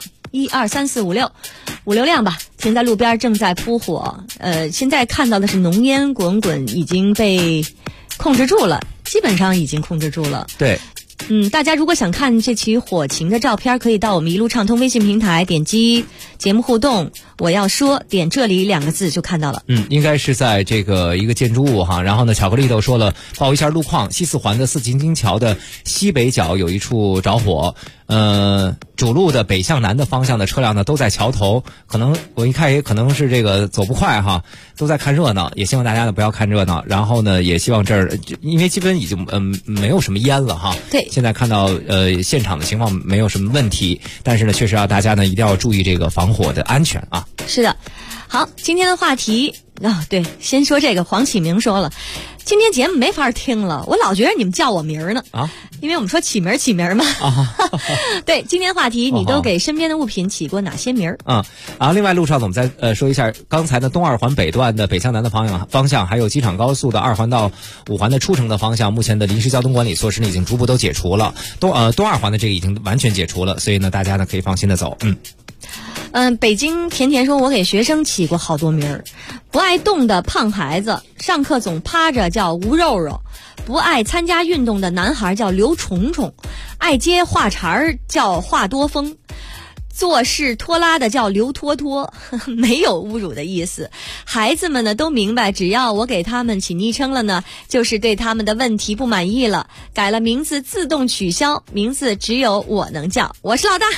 ，1、2、3、4、5、6。5、6辆吧，停在路边正在扑火。现在看到的是浓烟滚滚，已经被控制住了，基本上已经控制住了。 对。 大家如果想看这起火情的照片，可以到我们一路畅通微信平台，点击节目互动，我要说，点这里2个字就看到了。 应该是在这个一个建筑物哈。然后呢，巧克力豆说了，报一下路况，西四环的四季青桥的西北角有一处着火。主路的北向南的方向的车辆呢，都在桥头，可能我一看也可能是这个走不快哈，都在看热闹，也希望大家呢不要看热闹。然后呢，也希望这儿，因为基本已经没有什么烟了哈。 对， 现在看到现场的情况没有什么问题，但是呢，确实大家呢一定要注意这个防火的安全啊。 是的，好，今天的话题对，先说这个黄启明说了，今天节目没法听了，我老觉得你们叫我名儿呢因为我们说起名嘛对，今天话题，你都给身边的物品起过哪些名儿？ 然后另外路上我们再说一下刚才的东2环北段的北向南的方向，还有机场高速的2环到5环的出城的方向，目前的临时交通管理措施呢已经逐步都解除了。东2环的这个已经完全解除了，所以呢大家呢可以放心的走。 北京甜甜说，我给学生起过好多名儿，不爱动的胖孩子，上课总趴着叫吴肉肉，不爱参加运动的男孩叫刘虫虫，爱接话茬儿叫话多风，做事拖拉的叫刘拖拖，没有侮辱的意思。孩子们呢都明白，只要我给他们起昵称了呢，就是对他们的问题不满意了，改了名字自动取消，名字只有我能叫，我是老大。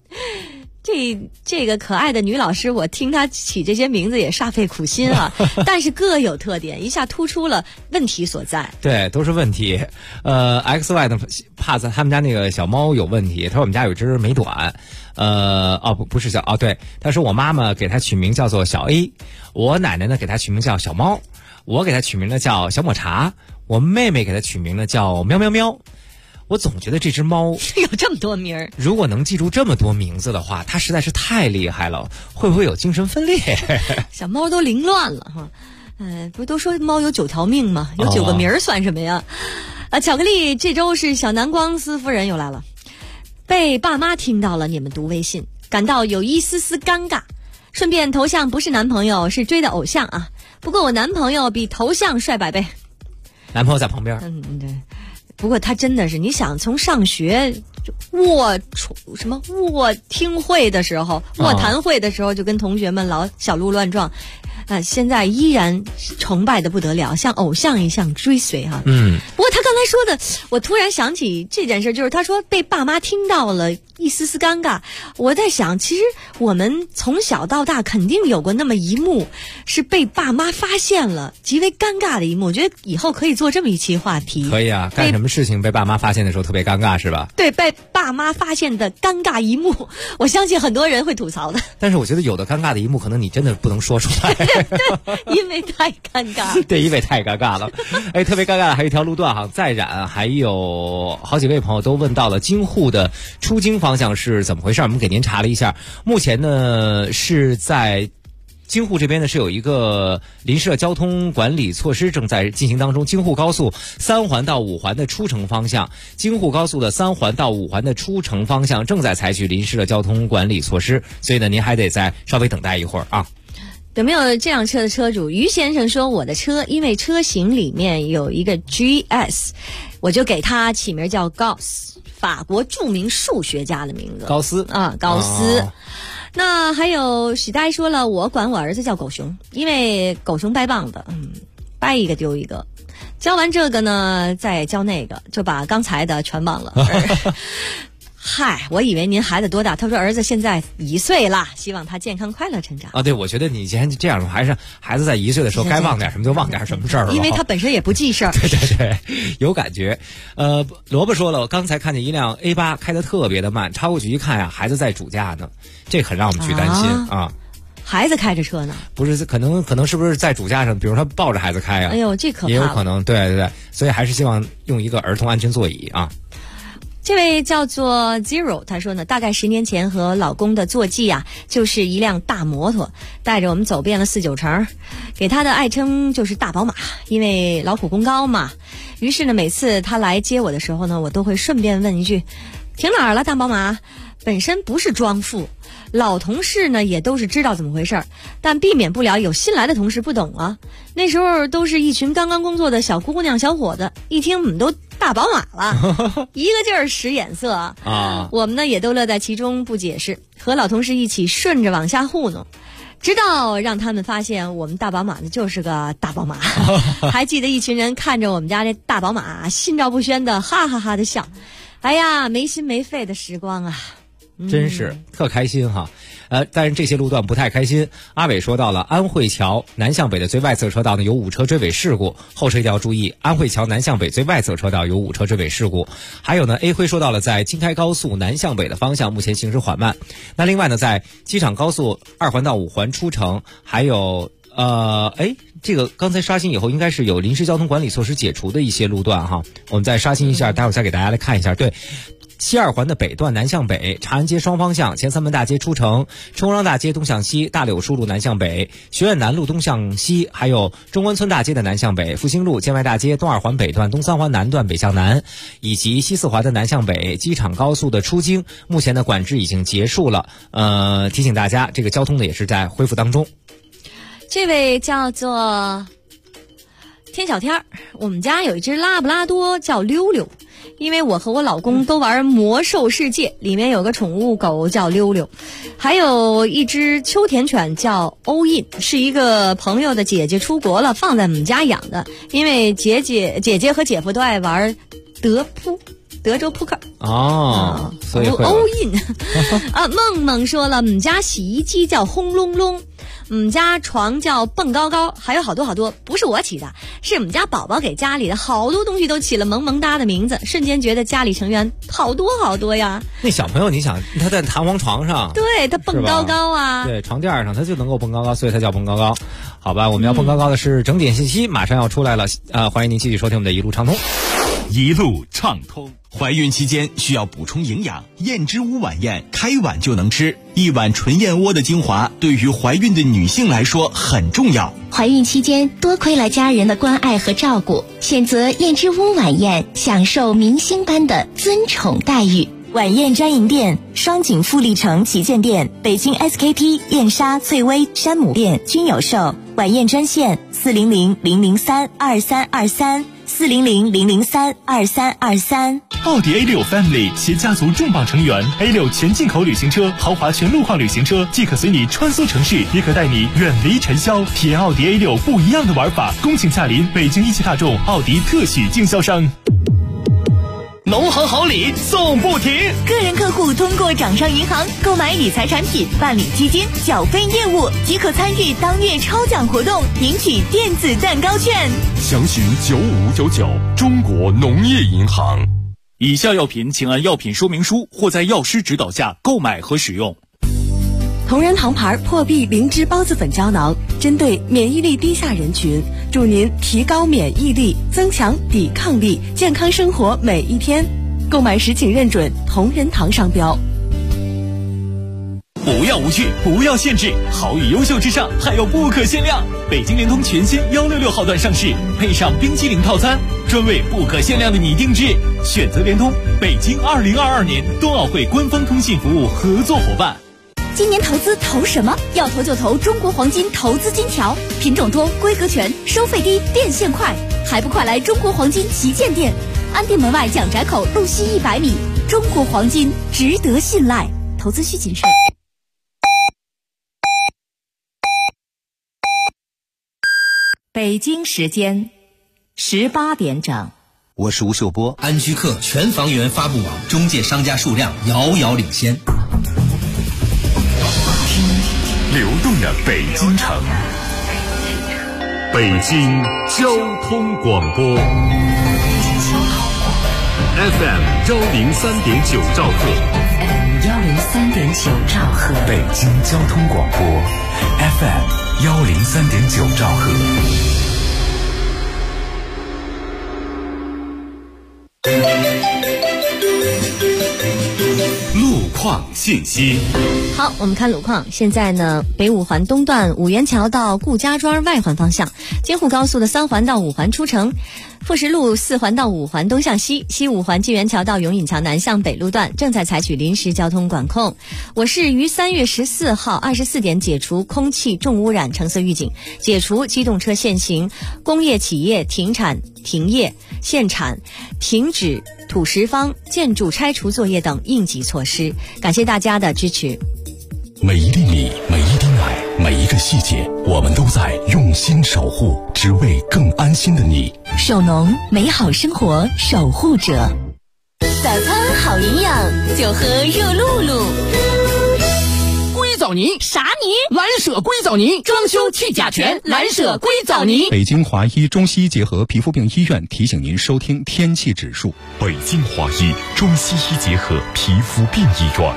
这个可爱的女老师，我听她起这些名字也煞费苦心啊，但是各有特点，一下突出了问题所在。 对，都是问题。XY 呢怕他们家那个小猫有问题，他说我们家有只美短，不是对，他说我妈妈给它取名叫做小 A， 我奶奶呢给它取名叫小猫，我给它取名呢叫小抹茶，我妹妹给它取名呢叫喵喵喵。我总觉得这只猫有这么多名儿， 如果能记住这么多名字的话，它实在是太厉害了，会不会有精神分裂？ 小猫都凌乱了哈。不都说猫有9条命吗？有9个名儿算什么呀？巧克力这周是小南光司夫人又来了，被爸妈听到了你们读微信，感到有一丝丝尴尬。顺便头像不是男朋友，是追的偶像啊。不过我男朋友比头像帅100倍。 男朋友在旁边。 对。不过他真的是，你想从上学卧听会的时候，卧谈会的时候就跟同学们老小鹿乱撞，现在依然崇拜的不得了，像偶像一样追随哈。 不过他刚才说的，我突然想起这件事，就是他说被爸妈听到了， 一丝丝尴尬。我在想，其实我们从小到大肯定有过那么一幕是被爸妈发现了极为尴尬的一幕，我觉得以后可以做这么一期话题。 可以啊，干什么事情被爸妈发现的时候特别尴尬是吧？ 对，被爸妈发现的尴尬一幕，我相信很多人会吐槽的。 但是我觉得有的尴尬的一幕可能你真的不能说出来。 对，因为太尴尬。 对，因为太尴尬了。哎，特别尴尬的还有一条路段哈，在染还有好几位朋友都问到了京沪的出京方向是怎么回事，我们给您查了一下，目前呢是在京沪这边呢是有一个临时的交通管理措施正在进行当中。京沪高速3环到5环的出城方向，京沪高速的3环到5环的出城方向正在采取临时的交通管理措施，所以呢您还得再稍微等待一会儿啊。 有没有这辆车的车主？于先生说，我的车因为车型里面有一个 GS， 我就给它起名叫 Gauss， 法国著名数学家的名字。 高斯啊，高斯。那还有许呆说了，我管我儿子叫狗熊，因为狗熊掰棒子，掰一个丢一个，教完这个呢再教那个，就把刚才的全忘了。嗨，我以为您孩子多大？他说儿子现在1岁了，希望他健康快乐成长。 啊，对，我觉得你既然这样，还是孩子在1岁的时候该忘点什么就忘点什么事儿了。 因为他本身也不记事儿。 对对对，有感觉。萝卜说了，我刚才看见一辆 A8 开得特别的慢，超过去一看呀，孩子在主驾呢，这很让我们去担心啊。 孩子开着车呢？ 不是，可能是不是在主驾上？比如说抱着孩子开啊？ 哎呦，这可怕了。 也有可能，对对对，所以还是希望用一个儿童安全座椅啊。 这位叫做 Zero， 他说呢，大概10年前和老公的坐骑啊，就是一辆大摩托，带着我们走遍了4、9城，给他的爱称就是大宝马，因为劳苦功高嘛。于是呢，每次他来接我的时候呢，我都会顺便问一句，停哪儿了大宝马？本身不是装富，老同事呢也都是知道怎么回事，但避免不了有新来的同事不懂啊。那时候都是一群刚刚工作的小姑娘小伙子，一听我们都大宝马了，一个劲儿使眼色啊。我们呢也都乐在其中不解释，和老同事一起顺着往下糊弄，直到让他们发现我们大宝马呢就是个大宝马。还记得一群人看着我们家这大宝马心照不宣的哈哈哈的笑，哎呀没心没肺的时光啊， 真是特开心哈。但是这些路段不太开心。阿伟说到了安慧桥南向北的最外侧车道呢有5车追尾事故，后车一定要注意。安慧桥南向北最外侧车道有5车追尾事故。还有呢 A 辉说到了在京开高速南向北的方向目前行驶缓慢。那另外呢在机场高速2环到5环出城，还有这个刚才刷新以后应该是有临时交通管理措施解除的一些路段哈，我们再刷新一下，待会儿再给大家来看一下。对，西2环的北段南向北，长安街双方向，前3门大街出城，春光大街东向西，大柳树路南向北，学院南路东向西，还有中关村大街的南向北，复兴路建外大街东2环北段，东3环南段北向南，以及西4环的南向北，机场高速的出京，目前的管制已经结束了。提醒大家，这个交通呢也是在恢复当中。 这位叫做天小天儿，我们家有一只拉布拉多叫溜溜，因为我和我老公都玩魔兽世界，里面有个宠物狗叫溜溜，还有一只秋田犬叫欧印，是一个朋友的姐姐出国了放在我们家养的，因为姐姐和姐夫都爱玩德州扑克所以欧印梦梦说了，我们家洗衣机叫轰隆隆，我们家床叫蹦高高，还有好多好多，不是我起的，是我们家宝宝给家里的好多东西都起了萌萌哒的名字，瞬间觉得家里成员好多好多呀。 那小朋友你想他在弹簧床上， 对，他蹦高高啊， 对，床垫上他就能够蹦高高，所以他叫蹦高高。好吧，我们要蹦高高的是整点信息马上要出来了，欢迎您继续收听我们的一路畅通。 一路畅通。怀孕期间需要补充营养，燕之屋晚宴开碗就能吃。一碗纯燕窝的精华对于怀孕的女性来说很重要。 怀孕期间多亏了家人的关爱和照顾，选择燕之屋晚宴，享受明星般的尊宠待遇。 晚宴专营店：双井富力城旗舰店、北京 SKP、燕莎、翠微、山姆店均有售。晚宴专线400-003-2323。400-003-2323。 奥迪 A6 Family 携家族重磅成员 A6 全进口旅行车、豪华全路况旅行车，既可随你穿梭城市，也可带你远离尘嚣，体验奥迪 A6 不一样的玩法。恭请驾临北京一汽大众奥迪特许经销商。 农行好礼送不停。 个人客户通过掌上银行购买理财产品、办理基金、缴费业务，即可参与当月抽奖活动，领取电子蛋糕券。 详询9599中国农业银行。 以下药品请按药品说明书或在药师指导下购买和使用。 同仁堂牌破壁灵芝孢子粉胶囊，针对免疫力低下人群，助您提高免疫力，增强抵抗力，健康生活每一天。购买时请认准同仁堂商标。 不要无趣，不要限制，好与优秀之上还有不可限量。北京联通全新166号段上市，配上冰淇淋套餐，专为不可限量的你定制。选择联通，北京2022年冬奥会官方通信服务合作伙伴。 今年投资投什么？要投就投中国黄金投资金条，品种多，规格全，收费低，变现快，还不快来中国黄金旗舰店，安定门外蒋宅口路西100米。中国黄金值得信赖，投资需谨慎。 北京时间18点整。 我是吴秀波。安居客全房源发布网中介商家数量遥遥领先。 流动的北京城，北京交通广播 FM 103.9兆赫 103.9兆赫， 北京交通广播 FM 103.9兆赫。 路况信息。 好，我们看路况。现在呢，北五环东段五元桥到顾家庄外环方向，京沪高速的3环到5环出城，富实路4环到5环东向西，西5环纪元桥到永隐桥南向北路段正在采取临时交通管控。我市于3月14号24点解除空气重污染橙色预警，解除机动车限行，工业企业停产停业限产，停止土石方建筑拆除作业等应急措施。感谢大家的支持。 每一粒米，每一滴奶，每一个细节，我们都在用心守护，只为更安心的你。 首农，美好生活守护者。 早餐好营养，就喝热露露。 硅藻泥啥泥？ 蓝舍硅藻泥，装修去甲醛，蓝舍硅藻泥。 北京华医中西医结合皮肤病医院提醒您收听天气指数。 北京华医中西医结合皮肤病医院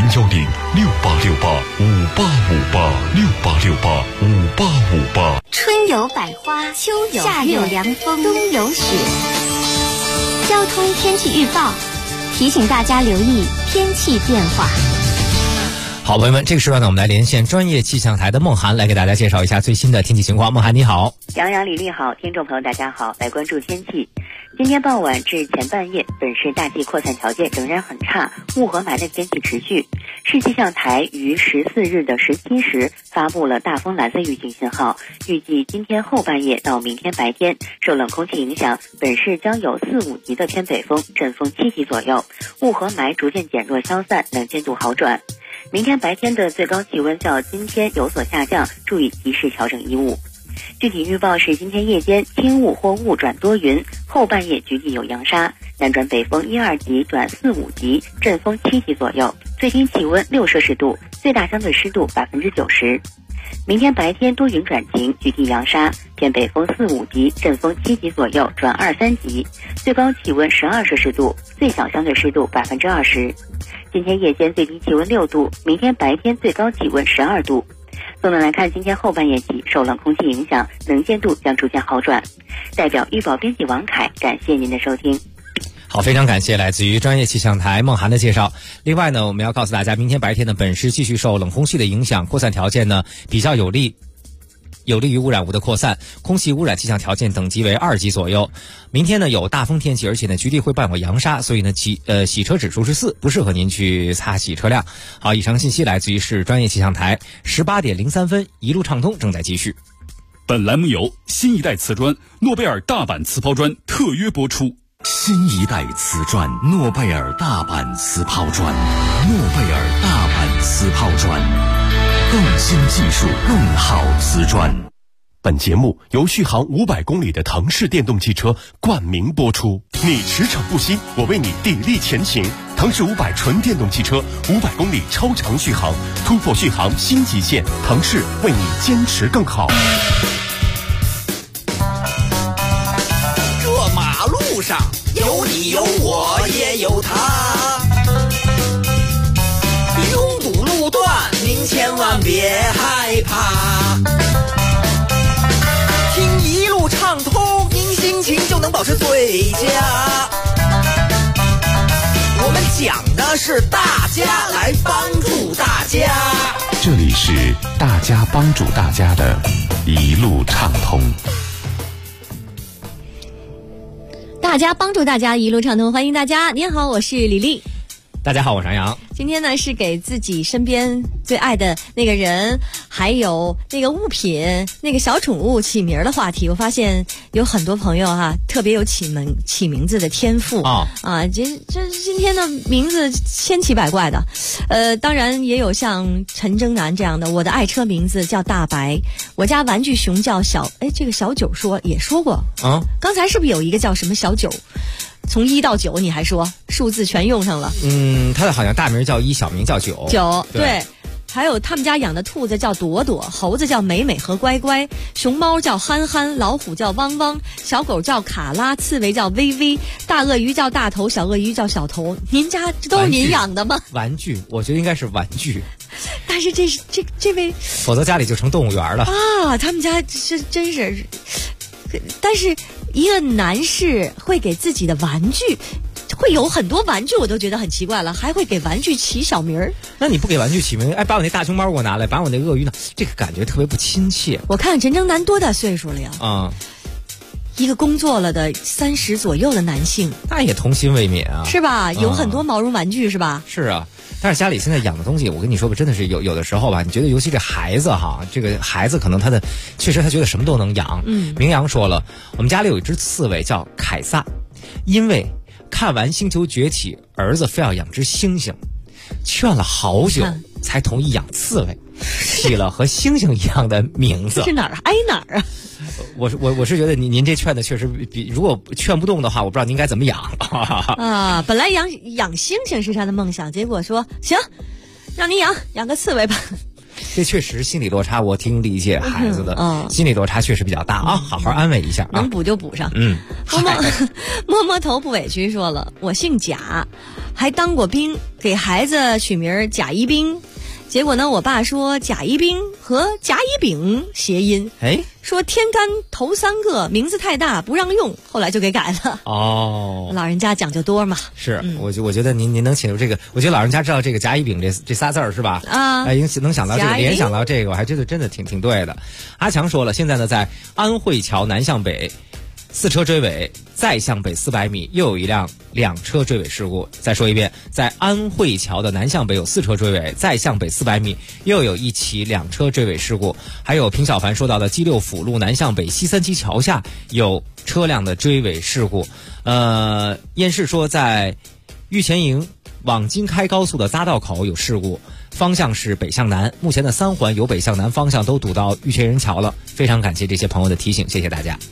，01068685868586858。 春有百花，秋有夏有凉风，冬有雪。交通天气预报提醒大家留意天气变化。 好，朋友们，这个时段呢，我们来连线专业气象台的孟涵，来给大家介绍一下最新的天气情况。孟涵，你好。 杨洋、李丽好，听众朋友大家好，来关注天气。今天傍晚至前半夜，本市大气扩散条件仍然很差，雾和霾的天气持续。市气象台于14日的17时发布了大风蓝色预警信号，预计今天后半夜到明天白天，受冷空气影响，本市将有4、5级的偏北风，阵风7级左右，雾和霾逐渐减弱消散，能见度好转。明天白天的最高气温较今天有所下降，注意及时调整衣物。具体预报是今天夜间轻雾或雾转多云，后半夜局地有扬沙，南转北风1、2级转4、5级，阵风7级左右，最低气温6摄氏度，最大相对湿度90%。明天白天多云转晴，局地扬沙，偏北风4、5级，阵风7级左右转2、3级，最高气温12摄氏度，最小相对湿度20%。今天夜间最低气温6度，明天白天最高气温12度。总的来看，今天后半夜起受冷空气影响，能见度将逐渐好转。代表预报编辑王凯，感谢您的收听。 好，非常感谢来自于专业气象台孟涵的介绍。另外呢，我们要告诉大家，明天白天呢，本市继续受冷空气的影响，扩散条件呢比较有利于污染物的扩散，空气污染气象条件等级为2级左右。明天呢有大风天气，而且呢局地会伴有扬沙，所以呢洗车指数是4，不适合您去擦洗车辆。好，以上信息来自于市专业气象台。18点03分，一路畅通正在继续。 本栏目由新一代瓷砖诺贝尔大阪瓷抛砖特约播出。 新一代瓷砖诺贝尔大阪瓷抛砖，诺贝尔大阪瓷抛砖，更新技术，更好瓷砖。 本节目由续航500公里的腾势电动汽车冠名播出。你驰骋不息，我为你砥砺前行。腾势500纯电动汽车，500公里超长续航，突破续航新极限。腾势为你坚持更好。 这马路上有你有我也有他，拥堵路段您千万别害怕。听一路畅通，您心情就能保持最佳。我们讲的是大家来帮助大家， 这里是大家帮助大家的一路畅通。 大家帮助大家一路畅通，欢迎大家。您好，我是李丽。 大家好，我是杨洋。 今天呢是给自己身边最爱的那个人，还有那个物品、那个小宠物起名的话题。我发现有很多朋友特别有起名字的天赋今天的名字千奇百怪的。当然也有像陈征南这样的，我的爱车名字叫大白，我家玩具熊叫这个小九也说过啊。刚才是不是有一个叫什么小九？从1到9，你还说数字全用上了。 他的好像大名叫1，小名叫9。 对。还有他们家养的兔子叫朵朵，猴子叫美美和乖乖，熊猫叫憨憨，老虎叫汪汪，小狗叫卡拉，刺猬叫微微，大鳄鱼叫大头，小鳄鱼叫小头。您家这都是您养的吗？ 玩具，我觉得应该是玩具。 但是这位， 否则家里就成动物园了啊！他们家是真是，但是一个男士会给自己的玩具。会有很多玩具，我都觉得很奇怪了，还会给玩具起小名儿。 那你不给玩具起名，把我那大熊猫给我拿来，把我那鳄鱼呢，这个感觉特别不亲切。 我看陈征南多大岁数了呀？一个工作了的30左右的男性， 那也童心未泯啊， 是吧？有很多毛绒玩具是吧？ 是啊，但是家里现在养的东西，我跟你说吧，真的是有的时候吧，你觉得尤其这孩子这个孩子可能确实他觉得什么都能养。明阳说了，我们家里有一只刺猬叫凯撒，因为看完《星球崛起》，儿子非要养只猩猩，劝了好久才同意养刺猬，起了和猩猩一样的名字。 这是哪儿挨哪儿啊？ 我是觉得您这劝的确实如果劝不动的话，我不知道您该怎么养啊。本来养猩猩是他的梦想，结果说行，让你养个刺猬吧。 这确实心理落差，我挺理解孩子的，心理落差确实比较大啊，好好安慰一下能补就补上。摸摸头不委屈说了，我姓贾，还当过兵，给孩子取名贾一兵。结果呢，我爸说贾一兵和甲乙丙谐音，说天干头3个名字太大不让用，后来就给改了。老人家讲究多嘛。 是，我觉得您能请出这个，我觉得老人家知道这个甲乙丙这仨字儿是吧？能想到这个，联想到这个，我还真的挺对的。阿强说了，现在呢在安慧桥南向北4车追尾，再向北400米又有一辆2车追尾事故。再说一遍，在安慧桥的南向北有4车追尾，再向北400米又有一起2车追尾事故。还有平小凡说到的G6辅路南向北西3期桥下有车辆的追尾事故。燕市说在玉泉营往京开高速的匝道口有事故，方向是北向南，目前的3环由北向南方向都堵到玉泉营桥了。非常感谢这些朋友的提醒，谢谢大家。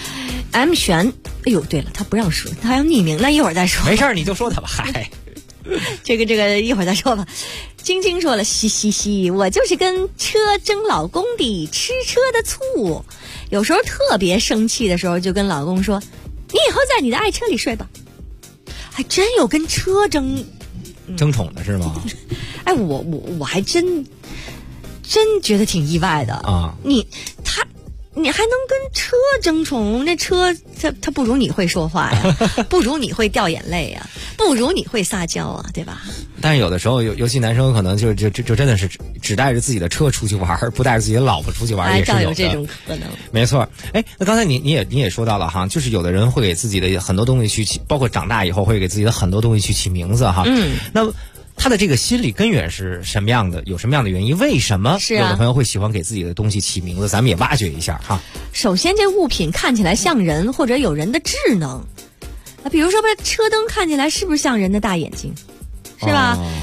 M 璇，哎呦，对了，他不让说，他要匿名，那一会儿再说。 没事，你就说他吧。嗨， 这个一会儿再说吧。晶晶说了，嘻，我就是跟车争老公的吃车的醋，有时候特别生气的时候，就跟老公说：“你以后在你的爱车里睡吧。”还真有跟车争宠的是吗？ 哎，我还真觉得挺意外的啊！你还能跟车争宠？那车它不如你会说话呀，不如你会掉眼泪呀，不如你会撒娇啊，对吧？ 但是有的时候，尤其男生可能就真的是只带着自己的车出去玩，不带着自己的老婆出去玩，也是有这种可能。 没错。那刚才你也说到了哈，就是有的人会给自己的很多东西去起，包括长大以后会给自己的很多东西去起名字哈。那他的这个心理根源是什么样的？有什么样的原因？为什么有的朋友会喜欢给自己的东西起名字？咱们也挖掘一下哈。 首先，这物品看起来像人，或者有人的智能。比如说，车灯看起来是不是像人的大眼睛？是吧？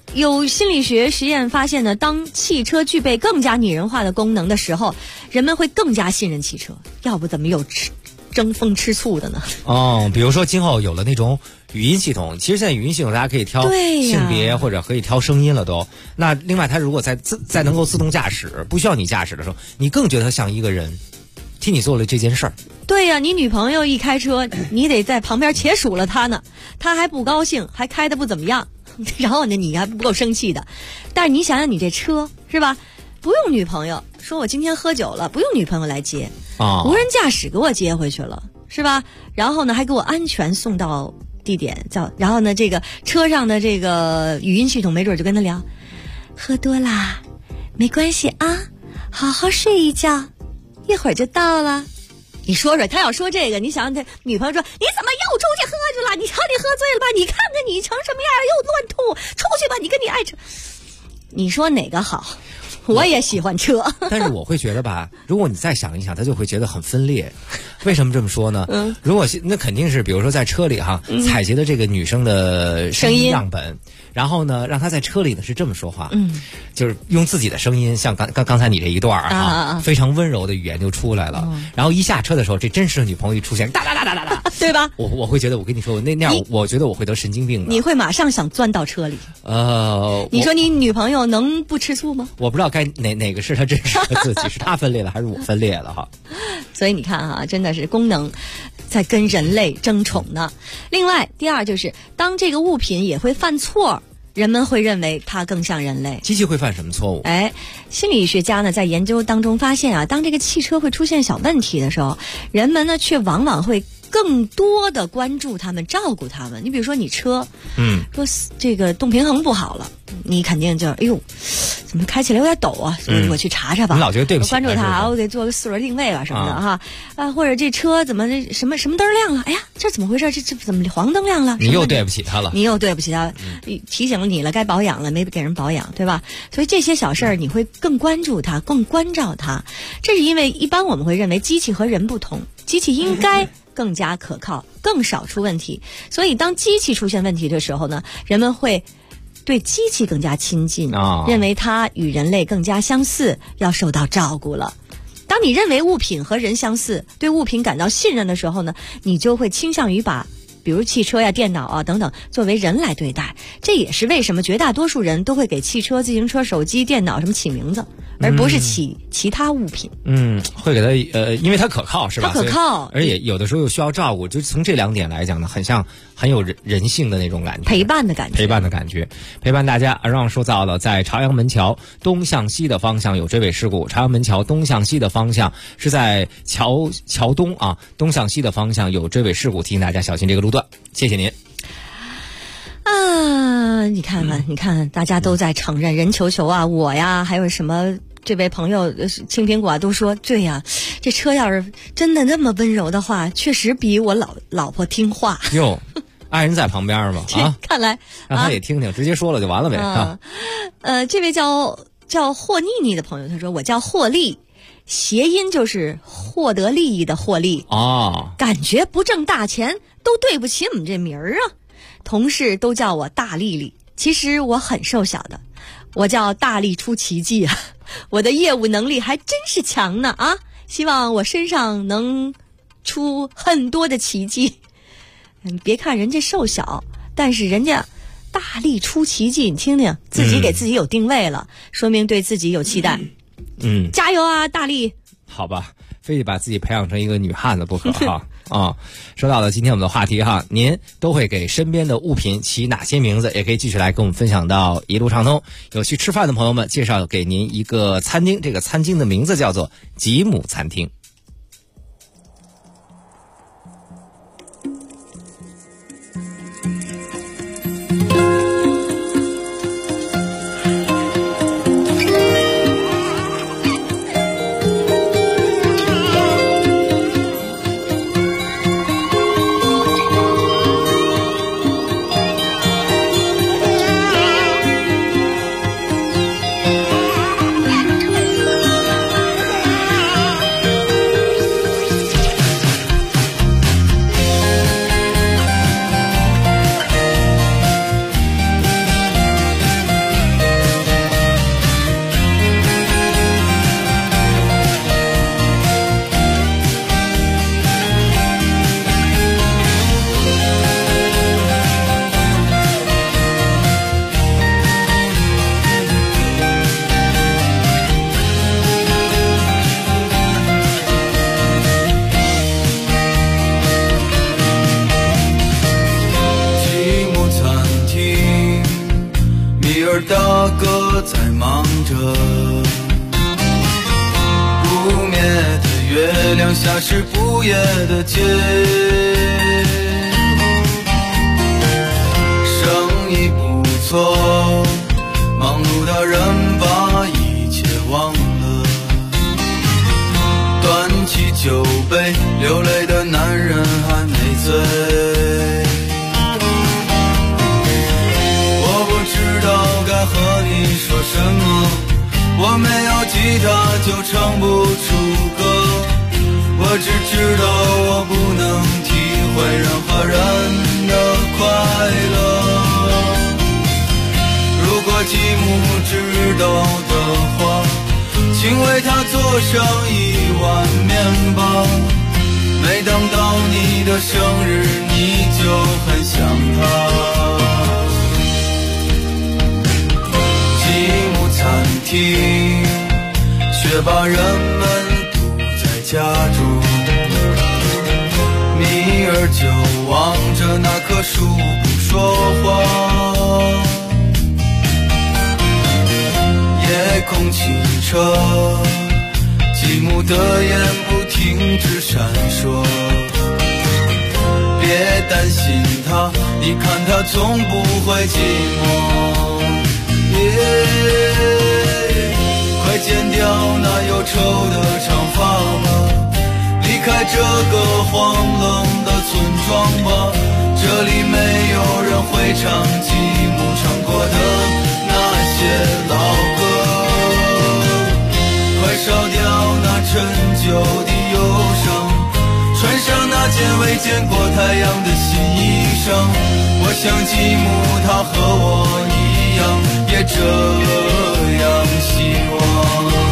有心理学实验发现呢，当汽车具备更加拟人化的功能的时候，人们会更加信任汽车，要不怎么有争风吃醋的呢？ 比如说今后有了那种语音系统，其实现在语音系统大家可以挑性别或者可以挑声音了都。那另外它如果在能够自动驾驶，不需要你驾驶的时候，你更觉得像一个人替你做了这件事儿。 对呀，你女朋友一开车，你得在旁边且数了她呢，她还不高兴，还开得不怎么样，然后呢你还不够生气的。但是你想想你这车是吧，不用女朋友，说我今天喝酒了，不用女朋友来接，无人驾驶给我接回去了是吧，然后呢还给我安全送到地点，然后呢这个车上的这个语音系统没准就跟他聊，喝多啦没关系啊，好好睡一觉，一会儿就到了。你说说他要说这个，你想想他女朋友说你怎么又出去喝去了，你瞧你喝醉了吧，你看看你成什么样，又乱吐，出去吧，你跟你爱车，你说哪个好？我也喜欢车， 但是我会觉得吧，如果你再想一想，他就会觉得很分裂。为什么这么说呢？如果那肯定是比如说在车里采集的这个女生的声音样本，然后呢让她在车里呢是这么说话，就是用自己的声音，像刚才你这一段非常温柔的语言就出来了，然后一下车的时候，这真实的女朋友一出现，哒哒哒哒哒哒， 对吧？ 我会觉得，我跟你说，那样我觉得我会得神经病的。 你会马上想钻到车里。你说你女朋友能不吃醋吗？ 我不知道该哪个是她真实的自己，是她分裂了还是我分裂了哈？ 所以你看真的是功能在跟人类争宠呢。另外，第二就是当这个物品也会犯错，人们会认为它更像人类。 机器会犯什么错误？ 心理学家呢在研究当中发现当这个汽车会出现小问题的时候，人们呢却往往会更多的关注他们，照顾他们。你比如说你车，说这个动平衡不好了，你肯定就怎么开起来有点抖啊，所以我去查查吧。 你老觉得对不起， 关注它，我得做个4轮定位吧什么的或者这车怎么什么灯亮了？哎呀，这怎么回事？这怎么黄灯亮了？ 你又对不起他了， 提醒了你了，该保养了，没给人保养，对吧？所以这些小事儿你会更关注它，更关照它。这是因为一般我们会认为机器和人不同，机器应该更加可靠，更少出问题。所以当机器出现问题的时候呢，人们会对机器更加亲近，认为它与人类更加相似，要受到照顾了。当你认为物品和人相似，对物品感到信任的时候呢，你就会倾向于把比如汽车呀、电脑等等作为人来对待。这也是为什么绝大多数人都会给汽车、自行车、手机、电脑什么起名字，而不是起其他物品。 会给它因为它可靠是吧？ 它可靠， 而且有的时候又需要照顾，就从这2点来讲呢，很有人性的那种感觉， 陪伴的感觉， 陪伴大家。让说到了在朝阳门桥东向西的方向有追尾事故，朝阳门桥东向西的方向是在桥东东向西的方向有追尾事故，提醒大家小心这个路段。谢谢您。 你看看，大家都在承认，任球球我呀，还有什么这位朋友青苹果都说对呀，这车要是真的那么温柔的话，确实比我老婆听话。 爱人在旁边嘛看来让他也听听，直接说了就完了呗。 这位叫霍妮妮的朋友，他说我叫霍利，谐音就是获得利益的获利感觉不挣大钱都对不起我们这名儿同事都叫我大丽丽，其实我很瘦小的，我叫大力出奇迹我的业务能力还真是强呢希望我身上能出很多的奇迹。别看人家瘦小，但是人家大力出奇迹，你听听，自己给自己有定位了，说明对自己有期待。加油大力。 好吧，非得把自己培养成一个女汉子不可说到了今天我们的话题您都会给身边的物品起哪些名字？也可以继续来跟我们分享到一路畅通。有去吃饭的朋友们，介绍给您一个餐厅，这个餐厅的名字叫做吉姆餐厅。 大哥在忙着，不灭的月亮下是不夜的街，生意不错，忙碌的人把一切忘了，端起酒杯，流泪的男人还没醉。我不知道该和你说什么，我没有吉他就唱不出歌，我只知道我不能体会任何人的快乐。如果继母知道的话，请为他做上1碗面包，每当到你的生日你就很想他。继母餐厅，学霸人们堵在家中，米儿就望着那棵树不说话。夜空清澈，继母的眼不停止闪烁。别担心他，你看他总不会寂寞。快剪掉那忧愁的长发吧，离开这个荒冷的村庄吧，这里没有人会唱继母唱过的那些老歌。快烧掉那陈旧的忧伤，穿上那件未见过太阳的新衣裳。我想继母她和我一样，也这样希望。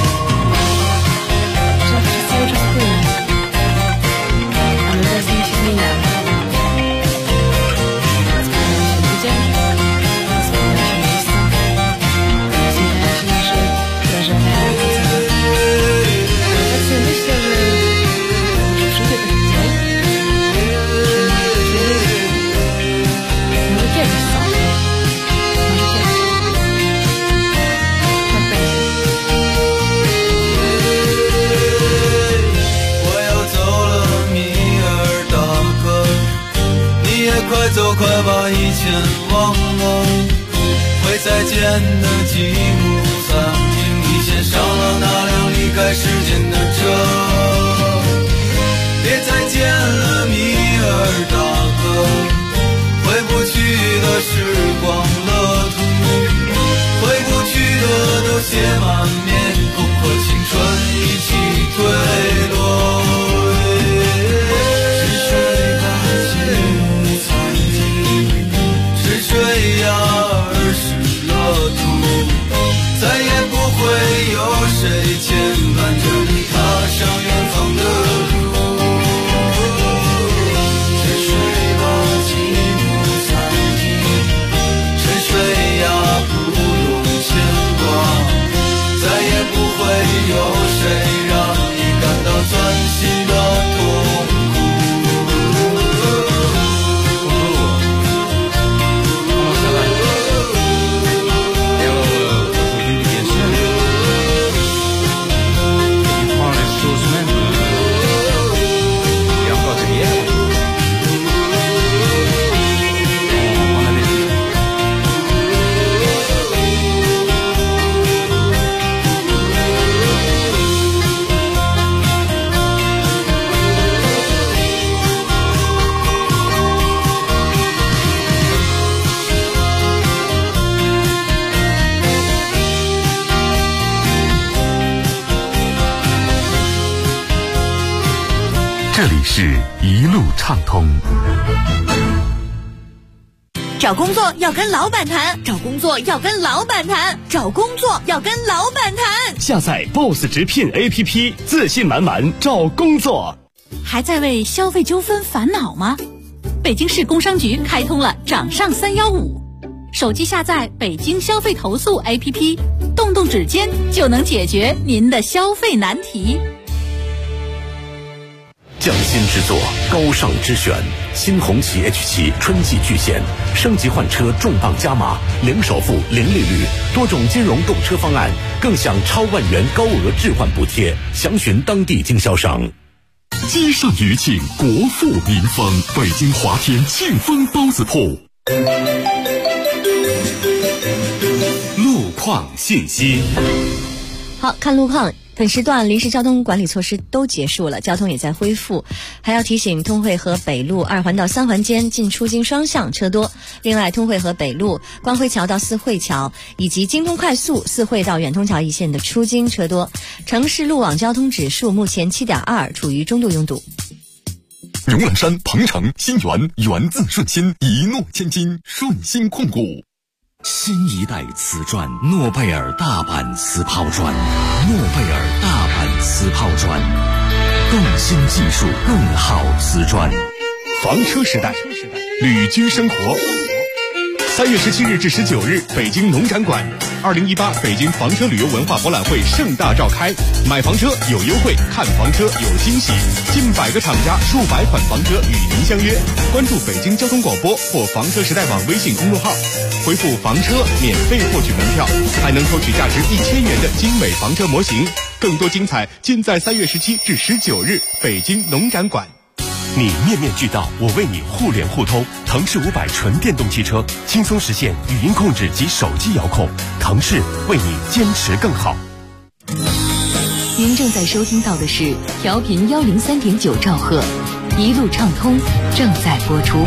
快走，快把以前忘了，会再见的继母餐厅，你先上了那辆离开时间的车。别再见了米尔大哥，回不去的时光乐土，回不去的都写满面孔，和青春一起坠落。水呀儿时乐土，再也不会有谁牵绊着你踏上远方的路。沉睡吧继母餐厅，沉睡呀不用牵挂，再也不会有谁让你感到钻心的痛苦。 这里是一路畅通。 找工作要跟老板谈，找工作要跟老板谈，找工作要跟老板谈。 下载 BOSS 直聘 APP， 自信满满找工作。 还在为消费纠纷烦恼吗？北京市工商局开通了掌上315，手机下载北京消费投诉 APP， 动动指尖就能解决您的消费难题。 匠心之作，高尚之选。新红旗 H7 春季巨献，升级换车重磅加码，零首付、零利率，多种金融购车方案，更享超万元高额置换补贴。详询当地经销商。 积善余庆，国富民丰。北京华天庆丰包子铺。 路况信息。 好看路况。本时段临时交通管理措施都结束了，交通也在恢复。还要提醒，通惠河北路2环到3环间进出京双向车多。另外，通惠河北路光辉桥到四惠桥以及京通快速四惠到远通桥一线的出京车多。城市路网交通指数目前7.2，处于中度拥堵。 牛栏山、鹏城、新源，源自顺心，一诺千金，顺心控股。 新一代瓷砖，诺贝尔大阪瓷抛砖，诺贝尔大阪瓷抛砖，更新技术，更好瓷砖。 房车时代，旅居生活。3月17日至19日，北京农展馆，2018北京房车旅游文化博览会盛大召开。买房车有优惠，看房车有惊喜，近100个厂家，数百款房车与您相约。关注北京交通广播或房车时代网微信公众号，回复房车免费获取门票，还能抽取价值1000元的精美房车模型。更多精彩尽在3月17至19日北京农展馆。 你面面俱到，我为你互联互通。腾势500纯电动汽车，轻松实现语音控制及手机遥控。腾势为你坚持更好。 您正在收听到的是调频103.9兆赫，一路畅通正在播出。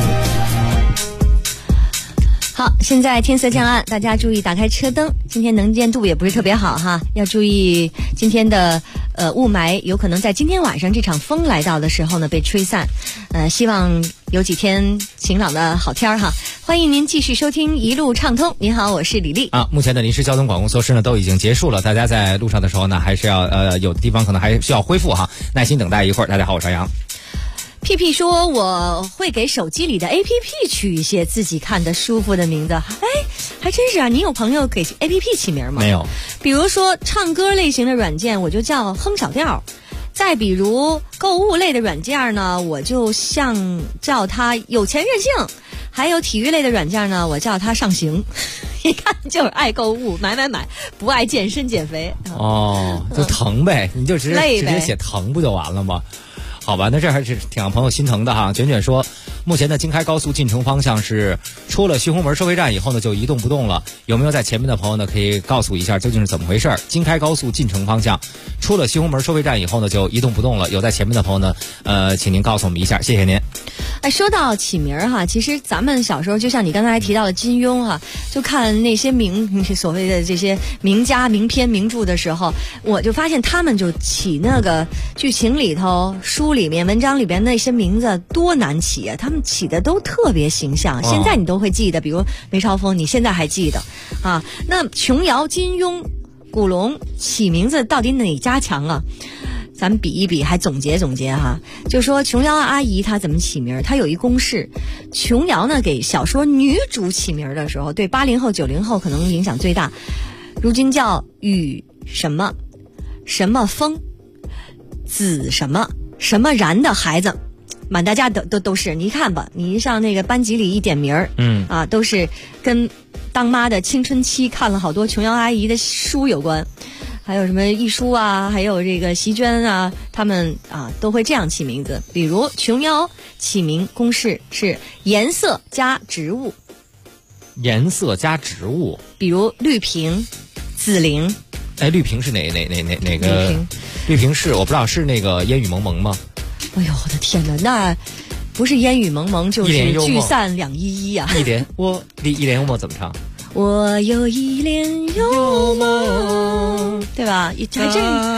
好，现在天色将暗，大家注意打开车灯。今天能见度也不是特别好哈，要注意今天的雾霾有可能在今天晚上这场风来到的时候呢被吹散。希望有几天晴朗的好天哈。欢迎您继续收听一路畅通。您好，我是李丽。 目前的临时交通管控措施呢都已经结束了，大家在路上的时候呢还是要有的地方可能还需要恢复哈，耐心等待一会儿。大家好，我是杨。 屁屁说我会给手机里的 APP 取一些自己看得舒服的名字。还真是啊，你有朋友给 APP 起名吗？ 没有。 比如说唱歌类型的软件，我就叫哼小调。再比如购物类的软件呢，我就叫它有钱任性。还有体育类的软件呢，我叫它上行。一看就是爱购物，买，不爱健身减肥。 就疼呗，你就直接写疼不就完了吗？好吧，那这还是挺让朋友心疼的哈。卷卷说，目前的京开高速进城方向是出了西红门收费站以后呢就一动不动了，有没有在前面的朋友呢可以告诉一下究竟是怎么回事？京开高速进城方向出了西红门收费站以后呢就一动不动了，有在前面的朋友呢请您告诉我们一下，谢谢您。 说到起名哈，其实咱们小时候就像你刚才提到的金庸哈，就看那些所谓的这些名家名篇名著的时候，我就发现他们就起那个剧情里头书里面文章里边那些名字多难起啊，他们起的都特别形象，现在你都会记得，比如梅超风你现在还记得啊。那琼瑶、金庸、古龙起名字到底哪家强啊？咱们比一比，还总结哈。就说琼瑶阿姨她怎么起名，她有一公式。琼瑶呢给小说女主起名的时候，对80后90后可能影响最大。如今叫雨什么什么风，子什么什么然的孩子，满大家都是。你看吧，你上那个班级里一点名都是跟当妈的青春期看了好多琼瑶阿姨的书有关。还有什么一书啊，还有这个席绢啊，他们都会这样起名字。比如琼瑶起名公式是颜色加植物。 颜色加植物， 比如绿萍、紫菱。 绿萍是哪个？绿萍是我不知道，是那个烟雨蒙蒙吗？ 哎呦我的天哪，那不是烟雨蒙蒙就是聚散两依依啊。 一帘幽梦怎么唱？ 我有一帘幽梦，对吧？还真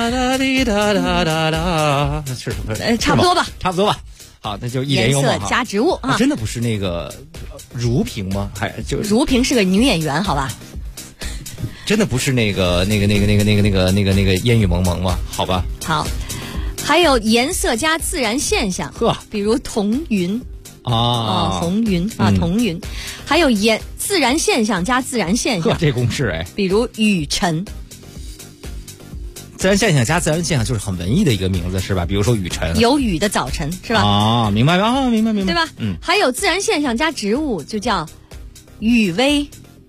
差不多吧， 差不多吧。好，那就一帘幽梦。 颜色加植物啊， 真的不是那个如萍吗？还就如萍是个女演员，好吧？ 真的不是那个烟雨蒙蒙吗？好吧。 好，还有颜色加自然现象，比如彤云。红云彤云，还有自然现象加自然现象， 这公式比如雨辰。 自然现象加自然现象就是很文艺的一个名字是吧？比如说雨晨， 有雨的早晨是吧？ 啊，明白吧？明白， 对吧？还有自然现象加植物就叫雨薇。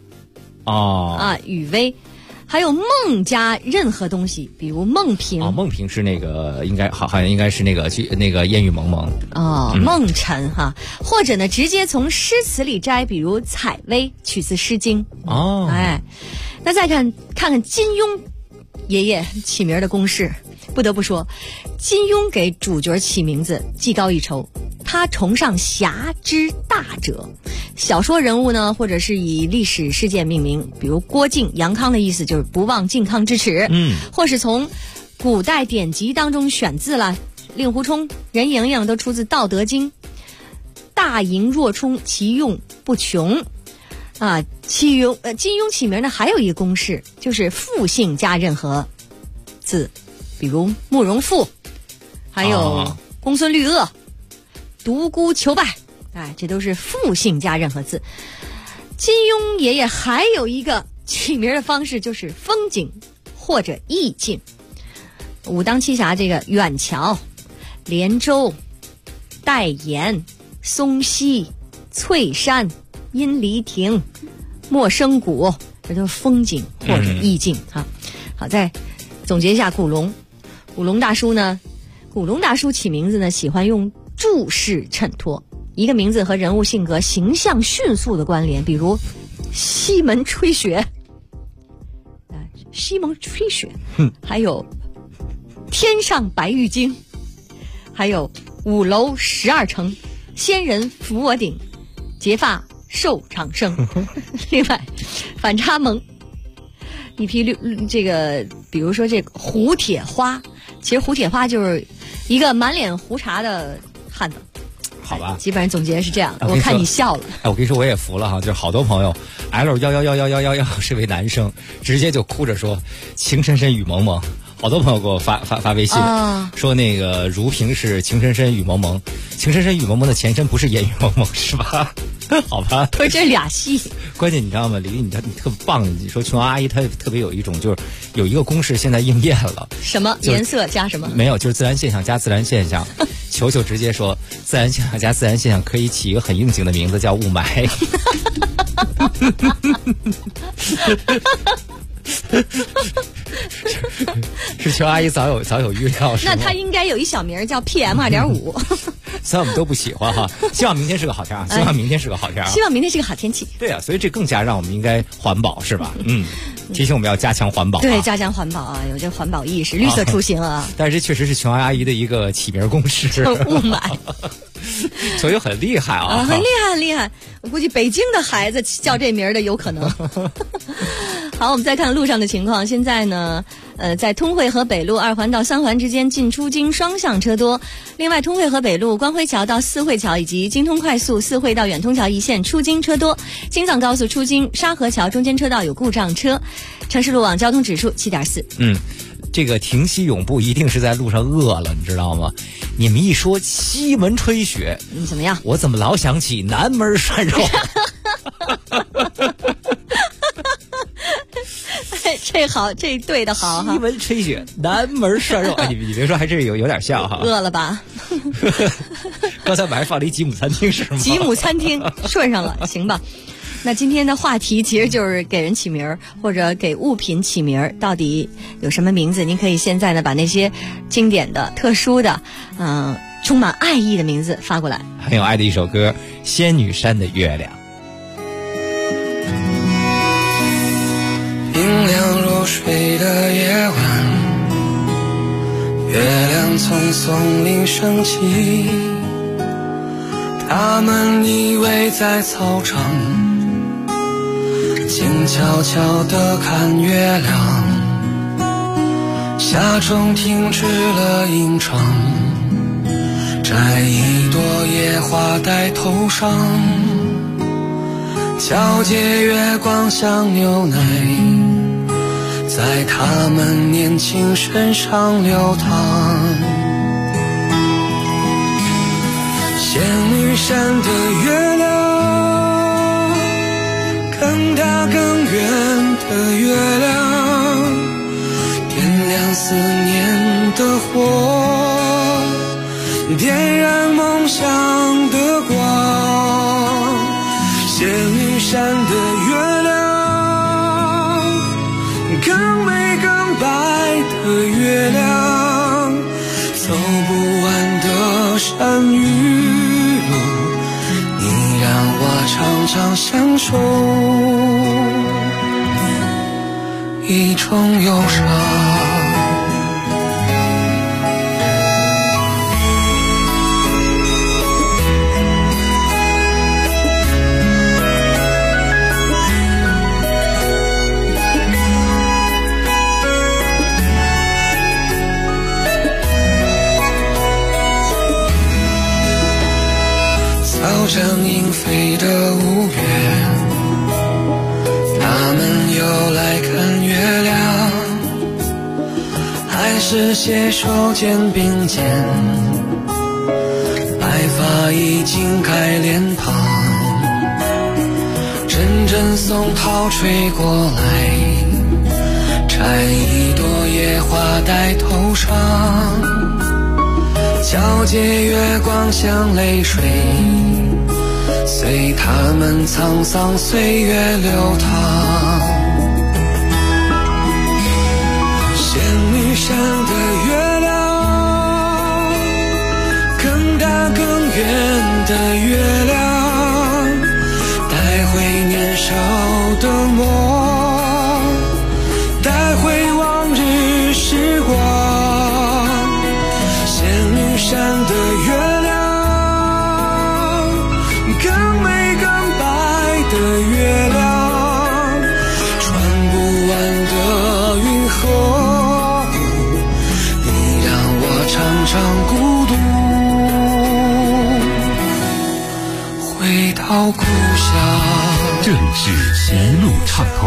雨薇。还有梦加任何东西，比如梦萍。 梦萍是那个好像应该是那个烟雨蒙蒙。 梦晨哈，或者呢直接从诗词里摘，比如采薇，取自《诗经》。那再看看金庸爷爷起名的公式，不得不说，金庸给主角起名字技高一筹。他崇尚侠之大者，小说人物呢，或者是以历史事件命名，比如郭靖、杨康的意思就是不忘靖康之耻，或是从古代典籍当中选字了，令狐冲、任盈盈都出自《道德经》。大盈若冲，其用不穷。金庸起名呢还有一个公式，就是复姓加任何字，比如慕容复，还有公孙绿萼、独孤求败，这都是复姓加任何字。金庸爷爷还有一个起名的方式，就是风景或者意境。武当七侠这个远桥、连州、岱岩、松溪、翠山、阴离亭、莫生谷，这都是风景或者意境。好，再总结一下古龙大叔呢，古龙大叔起名字呢喜欢用注释衬托一个名字和人物性格形象迅速的关联，比如西门吹雪，还有天上白玉京，还有5楼12城，仙人扶我顶，结发寿长生。另外反差萌一批比如说这个胡铁花，其实胡铁花就是一个满脸胡茬的汉子。 好吧， 基本上总结是这样。我看你笑了。 我跟你说我也服了哈，就是好多朋友 L1111111是位男生，直接就哭着说情深深雨蒙蒙。好多朋友给我发微信，说那个如萍是情深深雨蒙蒙，情深深雨蒙蒙的前身不是烟雨蒙蒙是吧？好吧， 不是这俩戏。 关键你知道吗？李丽，你特棒。你说琼瑶阿姨她特别有一种，就是有一个公式现在应验了。 什么颜色加什么？ 没有，就是自然现象加自然现象。球直接说自然现象加自然现象可以起一个很应景的名字，叫雾霾。是邱阿姨早有预料是吗？ 那她应该有一小名叫 PM2.5。 虽然我们都不喜欢哈，希望明天是个好天啊！希望明天是个好天啊！ 希望明天是个好天气。 对啊，所以这更加让我们应该环保是吧？提醒我们要加强环保。 对，加强环保啊，有这环保意识，绿色出行啊。 但是这确实是琼瑶阿姨的一个起名公式。 雾霾。 所以很厉害啊！ 很厉害。我估计北京的孩子叫这名的有可能。好，我们再看路上的情况。现在呢，在通惠河北路2环到3环之间进出京双向车多。另外，通惠河北路观辉桥到四惠桥以及京通快速四惠到远通桥一线出京车多。京藏高速出京沙河桥中间车道有故障车。城市路网交通指数7.4。 这个停西永不一定是在路上饿了，你知道吗？你们一说西门吹雪， 怎么样？ 我怎么老想起南门涮肉？ 这好，这对的好哈。 西门吹雪，南门涮肉，你别说，还真是有点像哈。 饿了吧？ 刚才晚上放了一吉姆餐厅是吗？ 吉姆餐厅顺上了，行吧？那今天的话题其实就是给人起名或者给物品起名，到底有什么名字？您可以现在呢把那些经典的、特殊的、充满爱意的名字发过来。 很有爱的一首歌，仙女山的月亮。 冰凉如水的夜晚，月亮从松林升起，他们依偎在操场，静悄悄地看月亮，夏虫停止了吟唱，摘一朵野花戴头上，皎洁月光像牛奶，在他们年轻身上流淌。仙女山的月亮，更大更圆的月亮，点亮思念的火，点燃梦想的光。仙女山的月亮，更美更白的月亮，走不完的山与路，你让我常常享受一种忧伤。早上莺飞的5月，他们又来看月亮，还是携手肩并肩，白发已经开脸庞，阵阵松涛吹过来，摘一朵野花戴头上，皎洁月光像泪水，随他们沧桑岁月流淌。仙女山的月亮，更大更圆的月亮，带回年少的梦，带回往日时光。仙女山的月亮，更美更白的月亮，穿不完的云河，你让我常常孤独回到故乡。 这里是一路畅通。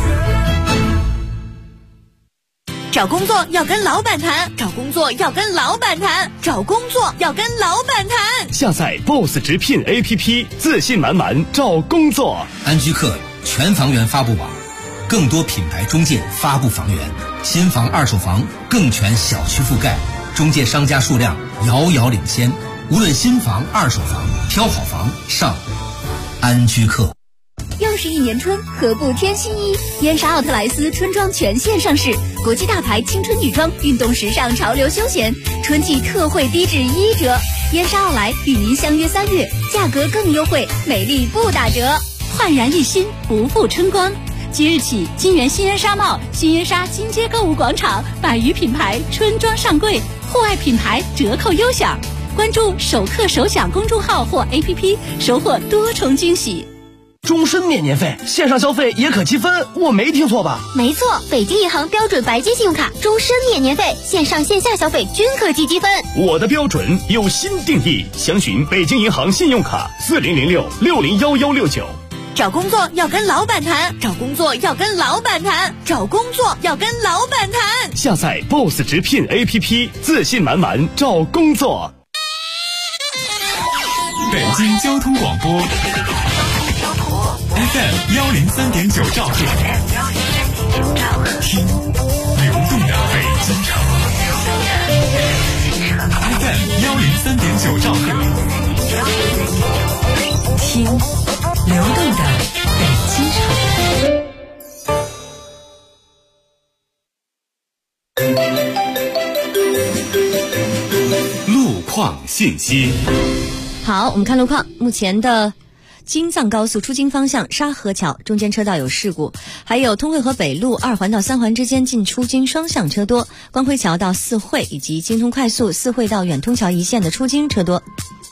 找工作要跟老板谈，找工作要跟老板谈，找工作要跟老板谈。 下载 BOSS 直聘 APP， 自信满满找工作。 安居客全房源发布网，更多品牌中介发布房源，新房二手房更全小区覆盖，中介商家数量遥遥领先。无论新房二手房，挑好房上安居客。 又是一年春，何不添新衣？燕莎奥特莱斯春装全线上市，国际大牌青春女装，运动时尚潮流休闲，春季特惠低至1折。燕莎奥莱与您相约3月，价格更优惠，美丽不打折， 焕然一新，不负春光。即日起，金源新燕莎帽、新燕莎金街购物广场100余品牌春装上柜，户外品牌折扣优享。关注首客首享公众号或 APP， 收获多重惊喜。 终身免年费，线上消费也可积分，我没听错吧？ 没错，北京银行标准白金信用卡终身免年费，线上线下消费均可积积分。 我的标准有新定义，详询北京银行信用卡4006601169。 找工作要跟老板谈，找工作要跟老板谈，找工作要跟老板谈。 下载 BOSS 直聘 APP， 自信满满找工作。 北京交通广播FM 103.9兆赫，听流动的北京城。FM 103.9兆赫， 听流动的北京城。路况信息。 好，我们看路况。目前的京藏高速出京方向沙河桥中间车道有事故，还有通惠河北路2环到3环之间进出京双向车多，光辉桥到四惠以及京通快速四惠到远通桥一线的出京车多。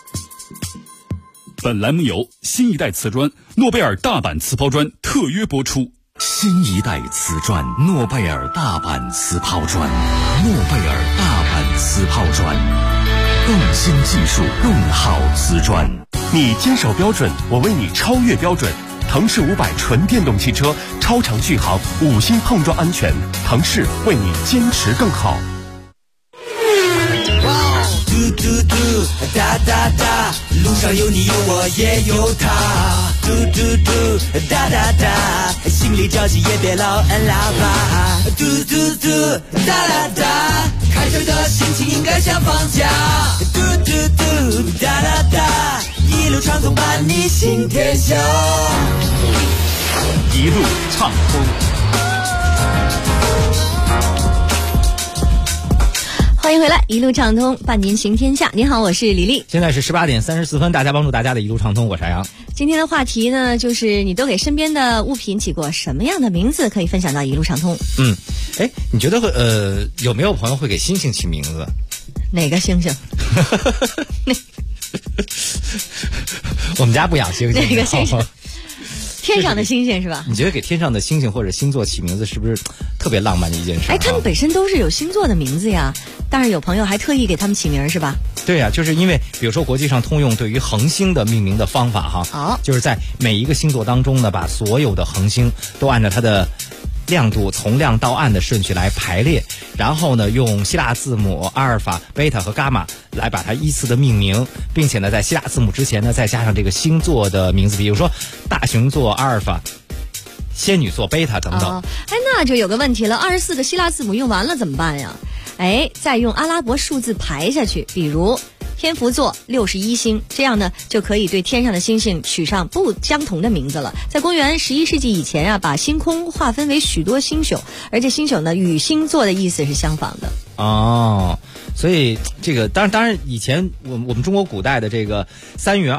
本栏目由新一代瓷砖诺贝尔大阪瓷抛砖特约播出。 新一代瓷砖诺贝尔大阪瓷抛砖，诺贝尔大阪瓷抛砖，更新技术，更好瓷砖。 你坚守标准，我为你超越标准。腾势500纯电动汽车，超长续航，5星碰撞安全，腾势为你坚持更好。 嘟嘟嘟，哒哒哒，路上有你有我也有他。嘟嘟嘟，哒哒哒，心里着急也别老摁喇叭。嘟嘟嘟，哒哒哒。 日的心情应该像放假。嘟嘟嘟哒哒哒，一路畅通伴你行天下。 一路畅通。 欢迎回来，一路畅通伴您行天下。您好，我是李丽。 现在是18点34分，大家帮助大家的一路畅通，我是杨。 今天的话题呢，就是你都给身边的物品起过什么样的名字，可以分享到一路畅通。 你觉得有没有朋友会给星星起名字？ 哪个星星？ 我们家不养星星。 哪个星星？天上的星星是吧？ 你觉得给天上的星星或者星座起名字是不是特别浪漫的一件事？ 他们本身都是有星座的名字呀，但是有朋友还特意给他们起名是吧？ 对呀，就是因为比如说国际上通用对于恒星的命名的方法就是在每一个星座当中呢，把所有的恒星都按照它的亮度从亮到暗的顺序来排列，然后呢用希腊字母阿尔法、贝塔和伽马来把它依次的命名，并且呢在希腊字母之前呢再加上这个星座的名字，比如说大熊座阿尔法、仙女座贝塔等等。 那就有个问题了，24个希腊字母用完了怎么办呀？再用阿拉伯数字排下去，比如天福座61星，这样呢就可以对天上的星星取上不相同的名字了。在公元11世纪以前把星空划分为许多星宿，而且星宿呢与星座的意思是相仿的。 所以这个当然以前我们中国古代的这个3元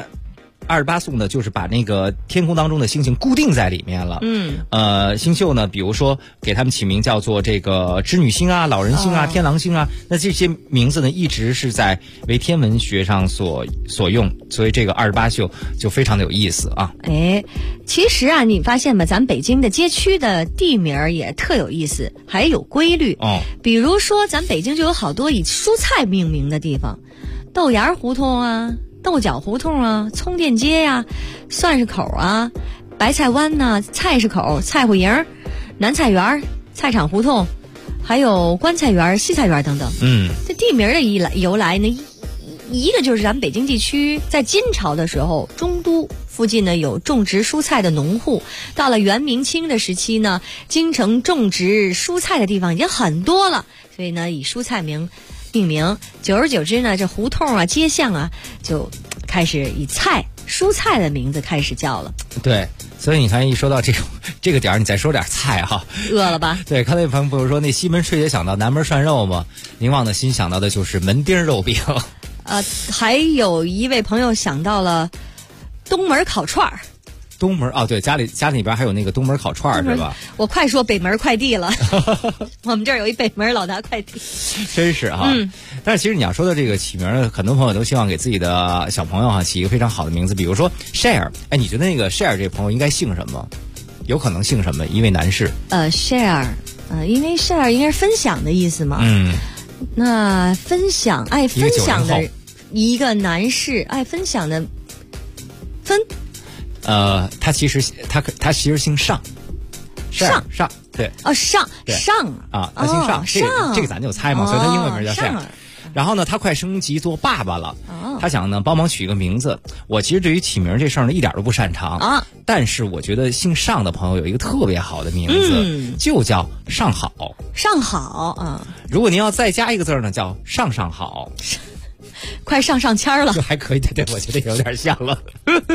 28宿呢，就是把那个天空当中的星星固定在里面了。星宿呢，比如说给他们起名叫做这个织女星啊、老人星啊、天狼星啊，那这些名字呢一直是在为天文学上所用，所以这个28宿就非常的有意思啊。 其实啊，你发现吧，咱北京的街区的地名也特有意思，还有规律。比如说咱北京就有好多以蔬菜命名的地方，豆芽胡同啊、豆角胡同啊、葱店街呀、蒜市口啊、白菜湾呐、菜市口、菜户营、南菜园、菜场胡同，还有官菜园、西菜园等等。这地名的由来呢，一个就是咱们北京地区在金朝的时候，中都附近呢有种植蔬菜的农户，到了元明清的时期呢，京城种植蔬菜的地方已经很多了，所以呢以蔬菜命名，久而久之呢，这胡同啊、街巷啊，就开始以蔬菜的名字开始叫了。 对，所以你看，一说到这个点儿，你再说点菜哈， 饿了吧？ 对，刚才朋友不是说那西门吹雪想到南门涮肉吗？您望的心想到的就是门钉肉饼。 还有一位朋友想到了东门烤串儿。 东门对，家里边还有那个东门烤串是吧？ 我快说北门快递了。我们这儿有一北门老达快递。 真是哈。但是其实你要说的这个起名，很多朋友都希望给自己的小朋友起一个非常好的名字，比如说 Share。你觉得那个 Share 这个朋友应该姓什么？有可能姓什么？一位男士。 Share，因为 Share 应该是分享的意思嘛。那分享爱分享的一个男士，爱分享的分。 他其实姓上，对。 上啊，他姓上，这个咱就猜嘛，所以他英文名叫上。然后呢，他快升级做爸爸了，他想呢帮忙取一个名字。我其实对于起名这事儿呢一点都不擅长但是我觉得姓上的朋友有一个特别好的名字，就叫上好。 上好如果您要再加一个字呢，叫上好。 快上签了， 就还可以，对，我觉得有点像了。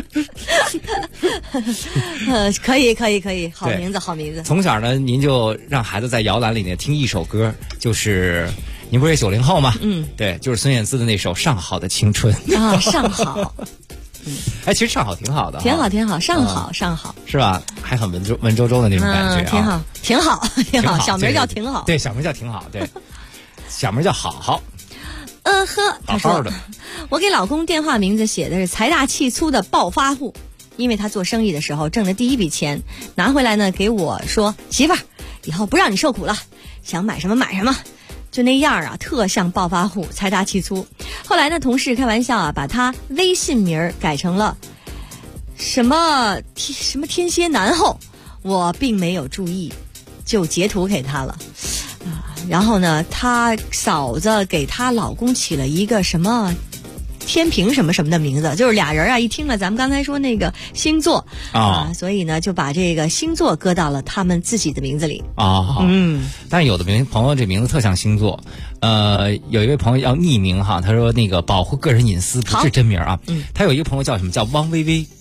可以，好名字。 从小呢，您就让孩子在摇篮里面听一首歌，就是您不是90后吗？对，就是孙燕姿的那首《上好的青春》 上好。 其实上好挺好的， 挺好，上好是吧？还很文绉绉的那种感觉挺好。小名叫挺好， 对，小名叫挺好，对，小名叫好好。 他说我给老公电话名字写的是财大气粗的暴发户，因为他做生意的时候挣的第一笔钱拿回来呢，给我说媳妇儿，以后不让你受苦了，想买什么买什么，就那样特像暴发户，财大气粗。后来呢，同事开玩笑把他微信名改成了什么天蝎男后，我并没有注意，就截图给他了。然后呢，他嫂子给她老公起了一个什么天平什么什么的名字，就是俩人啊，一听了咱们刚才说那个星座所以呢就把这个星座搁到了他们自己的名字里但是有的朋友这名字特像星座，有一位朋友要匿名哈，他说那个保护个人隐私不是真名啊，他有一个朋友叫什么叫汪薇薇，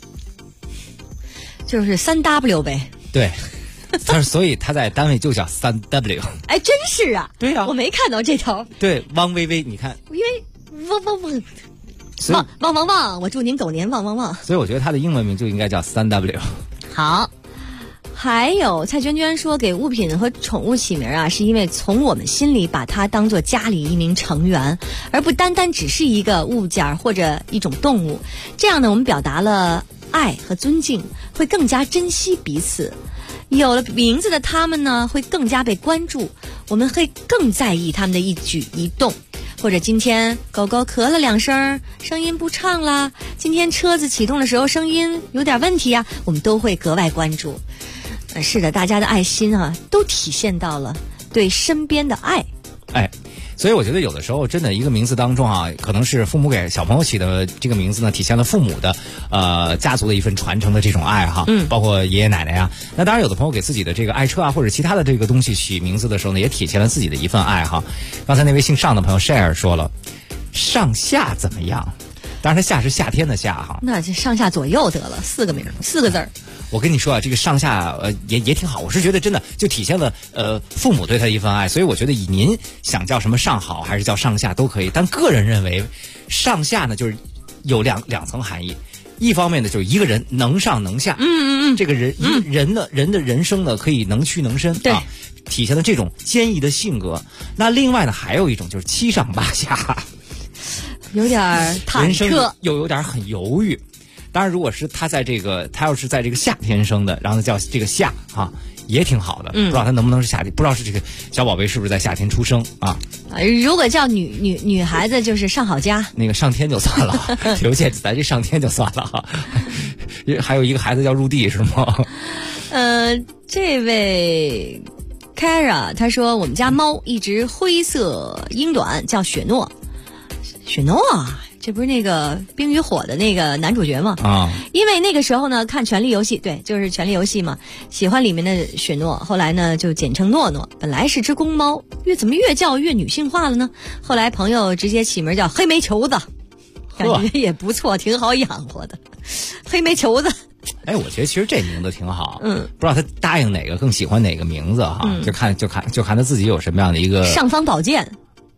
就是3W 呗， 对。所以他在单位就叫3W。 哎，真是啊！ 对呀， 我没看到这头。 对，汪薇薇，你看， 因为旺，我祝您狗年旺旺旺。 所以我觉得他的英文名就应该叫3W。 好，还有蔡娟娟说，给物品和宠物起名啊，是因为从我们心里把它当做家里一名成员，而不单单只是一个物件或者一种动物。这样呢，我们表达了爱和尊敬，会更加珍惜彼此。有了名字的他们呢，会更加被关注，我们会更在意他们的一举一动。或者今天狗狗咳了2声，声音不畅啦，今天车子启动的时候声音有点问题啊，我们都会格外关注。是的，大家的爱心啊，都体现到了对身边的爱。 所以我觉得有的时候真的一个名字当中啊，可能是父母给小朋友起的这个名字呢，体现了父母的家族的一份传承的这种爱哈，包括爷爷奶奶呀。那当然有的朋友给自己的这个爱车啊或者其他的这个东西起名字的时候呢，也体现了自己的一份爱哈。刚才那位姓尚的朋友 share 说了，上下怎么样？当然他夏是夏天的夏哈， 那就上下左右得了，4个名，4个字儿。 我跟你说啊，这个上下也挺好，我是觉得真的就体现了父母对他的一份爱，所以我觉得以您想叫什么上好还是叫上下都可以，但个人认为上下呢就是有两层含义，一方面呢就是一个人能上能下，这个人的人生呢可以能屈能伸啊，体现了这种坚毅的性格。那另外呢还有一种就是7上8下， 有点忐忑， 人生又有点很犹豫。当然如果是他要是在这个夏天生的，然后呢叫这个夏啊，也挺好的。不知道他能不能是夏天，不知道是这个小宝贝是不是在夏天出生啊？ 如果叫女孩子就是上好家， 那个上天就算了，刘姐咱这上天就算了哈。还有一个孩子叫入地是吗？ 这位 Kara 他说，我们家猫一直灰色英短，叫雪诺。雪诺啊，这不是那个《冰与火》的那个男主角吗？因为那个时候呢看《权力游戏》，对，就是《权力游戏》嘛，喜欢里面的雪诺，后来呢就简称诺诺。本来是只公猫，怎么越叫越女性化了呢？后来朋友直接起名叫黑煤球子，感觉也不错，挺好养活的。黑煤球子。 我觉得其实这名字挺好。不知道他答应哪个，更喜欢哪个名字哈？就看他自己有什么样的一个尚方宝剑。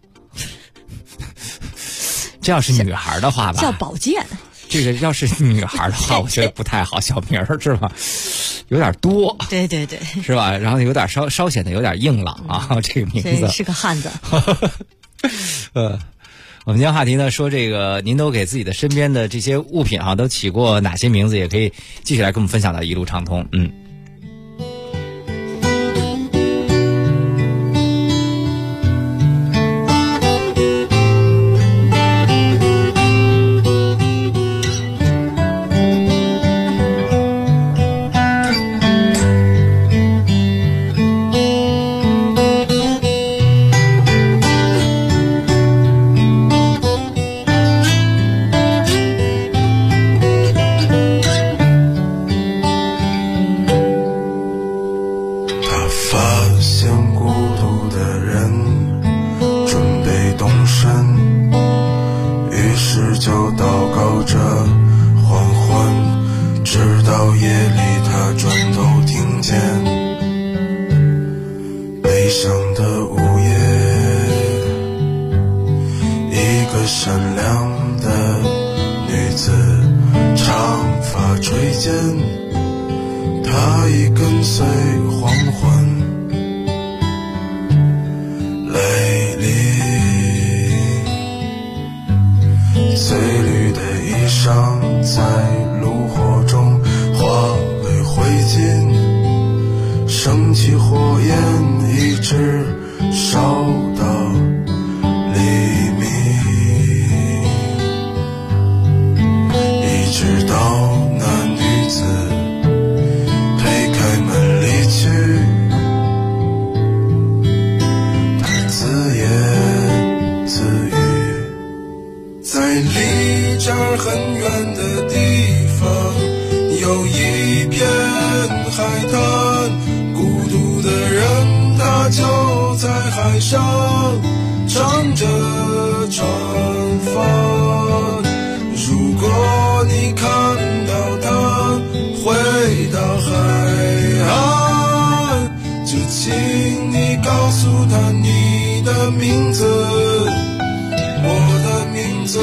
这要是女孩的话吧， 叫宝剑。 这个要是女孩的话，我觉得不太好，小名是吧？有点多。 对， 是吧？然后有点稍显得有点硬朗啊，这个名字是个汉子。 我们今天话题呢说这个，您都给自己的身边的这些物品都起过哪些名字？也可以继续来跟我们分享到一路畅通。 自言自语，在离很远的地方，有一片海滩，孤独的人他就在海上唱着船帆。如果你看到他回到海岸，就请你告诉他你的名字，我的名字。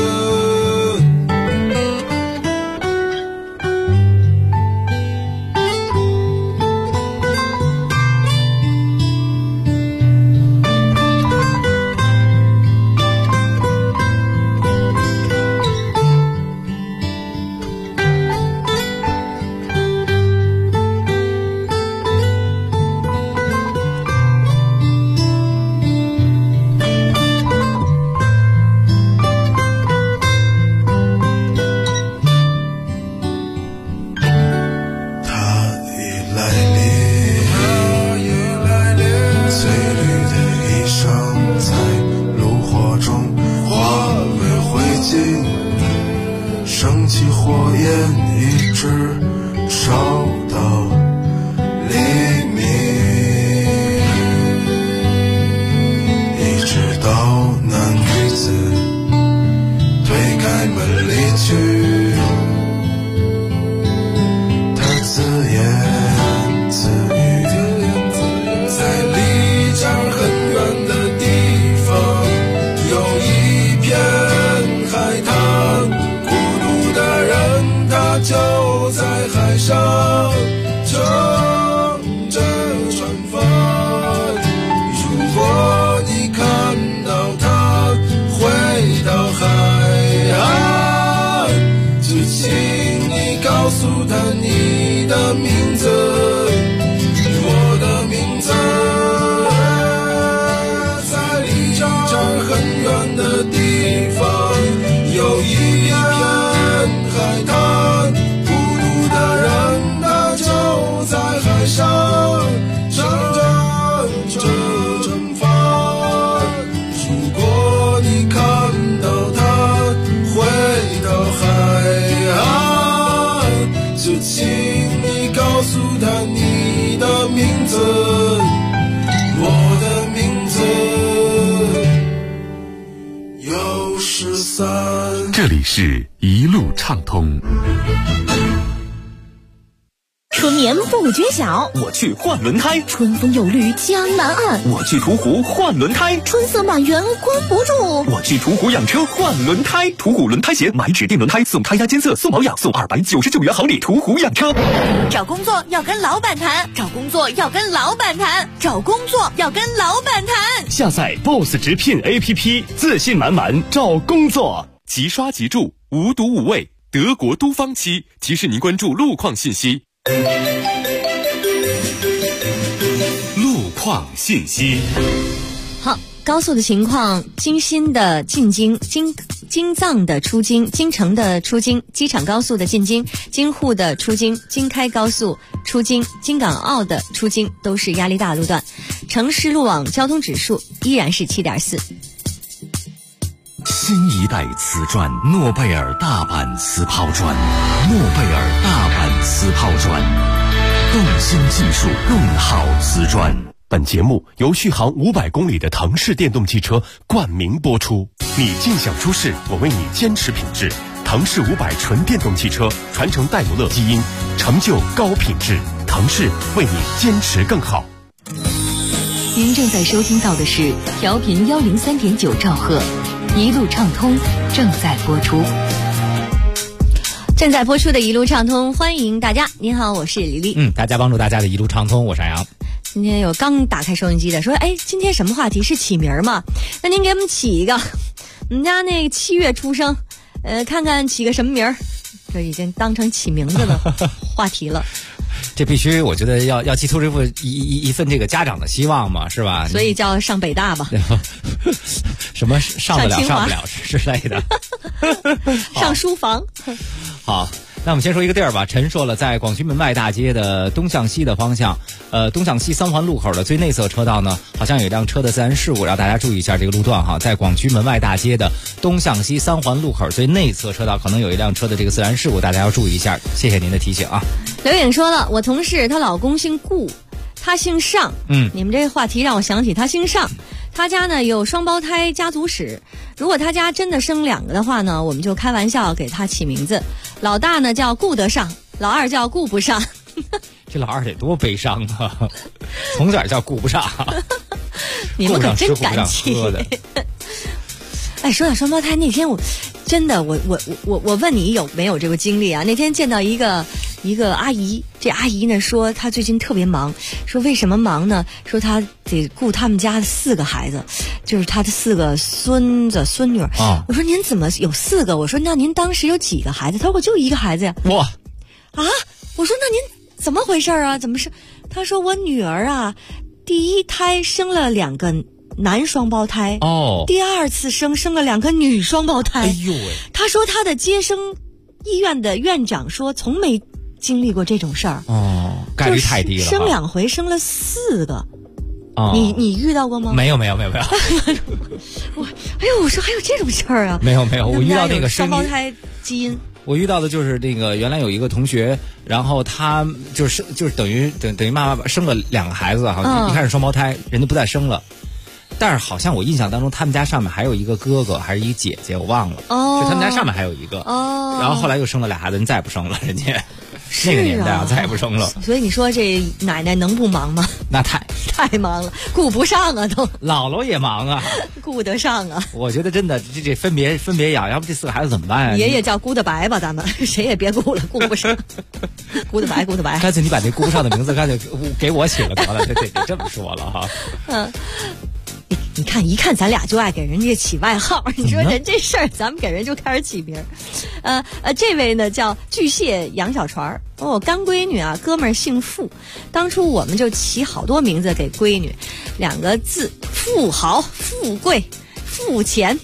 这里是一路畅通。 春眠不觉晓， 我去换轮胎； 春风有绿江南岸， 我去途虎换轮胎； 春色满园关不住， 我去途虎养车换轮胎。途虎轮胎鞋买指定轮胎送胎压监测送保养送299元好礼。途虎养车。 找工作要跟老板谈，找工作要跟老板谈，找工作要跟老板谈。 下载 BOSS 直聘 APP， 自信满满找工作。即刷即住，无毒无味，德国都方漆提示您关注路况信息。路况信息。 好，高速的情况：京新的进京、京藏的出京、京城的出京、机场高速的进京、京沪的出京、京开高速出京、京港澳的出京都是压力大路段。城市路网交通指数依然是7.4。 新一代瓷砖，诺贝尔大阪瓷抛砖，诺贝尔大阪瓷抛砖，更新技术，更好瓷砖。 本节目由续航500公里的腾势电动汽车冠名播出。你尽享舒适，我为你坚持品质。腾势500纯电动汽车传承戴姆勒基因，成就高品质。腾势为你坚持更好。 您正在收听到的是调频103.9兆赫，一路畅通正在播出。 正在播出的一路畅通，欢迎大家。您好，我是李丽。 大家帮助大家的一路畅通，我是杨。 今天有刚打开收音机的说，今天什么话题是起名吗？那您给我们起一个，我们家那个7月出生，看看起个什么名儿。这已经当成起名字的话题了。 这必须，我觉得要寄托这份一份这个家长的希望嘛，是吧？ 所以叫上北大吧。 什么上得了上不了之类的。 上书房。 好， 那我们先说一个地儿吧。陈说了，在广渠门外大街的东向西的方向，东向西3环路口的最内侧车道呢，好像有一辆车的自燃事故，让大家注意一下这个路段哈。在广渠门外大街的东向西3环路口最内侧车道，可能有一辆车的这个自燃事故，大家要注意一下。谢谢您的提醒啊。 刘颖说了，我同事她老公姓顾，她姓尚。你们这个话题让我想起她姓尚。他家呢有双胞胎家族史，如果他家真的生2个的话呢，我们就开玩笑给他起名字，老大呢叫顾得上，老二叫顾不上。 这老二得多悲伤啊！从小叫顾不上， 你们可真敢气。哎，说到双胞胎，那天我真的我问你有没有这个经历啊？那天见到一个阿姨，这阿姨呢说她最近特别忙，说为什么忙呢？说她得顾他们家的4个孩子，就是她的4个孙子孙女。我说您怎么有4个？我说那您当时有几个孩子？她说我就1个孩子呀。 哇！ 啊！我说那您怎么回事啊？怎么是？她说我女儿啊，第1胎生了2个男双胞胎，第2次生了2个女双胞胎。 哎呦喂！ 她说她的接生医院的院长说从没经历过这种事儿。 概率太低了。 生2回生了4个。你遇到过吗？ 没有。我说还有这种事儿啊？ 没有，我遇到那个双胞胎基因。 我遇到的就是那个原来有一个同学，然后他就是等于妈妈生了2个孩子哈，一开始双胞胎，人家不再生了。但是好像我印象当中，他们家上面还有一个哥哥还是一姐姐，我忘了。就他们家上面还有一个。然后后来又生了俩孩子，人再也不生了，人家那个年代啊，再也不生了。 所以你说这奶奶能不忙吗？ 那太忙了，顾不上啊都。 姥姥也忙啊， 顾得上啊。 我觉得真的这分别养，要不这4个孩子怎么办啊？ 爷爷叫顾得白吧，咱们谁也别顾了，顾不上。顾得白。 干脆你把这顾不上的名字干脆给我起了得了，得这么说了哈。 你看，一看咱俩就爱给人家起外号。你说人这事儿，咱们给人就开始起名。这位呢叫巨蟹杨小船干闺女啊，哥们儿姓付。当初我们就起好多名字给闺女，2个字富豪、富贵、富钱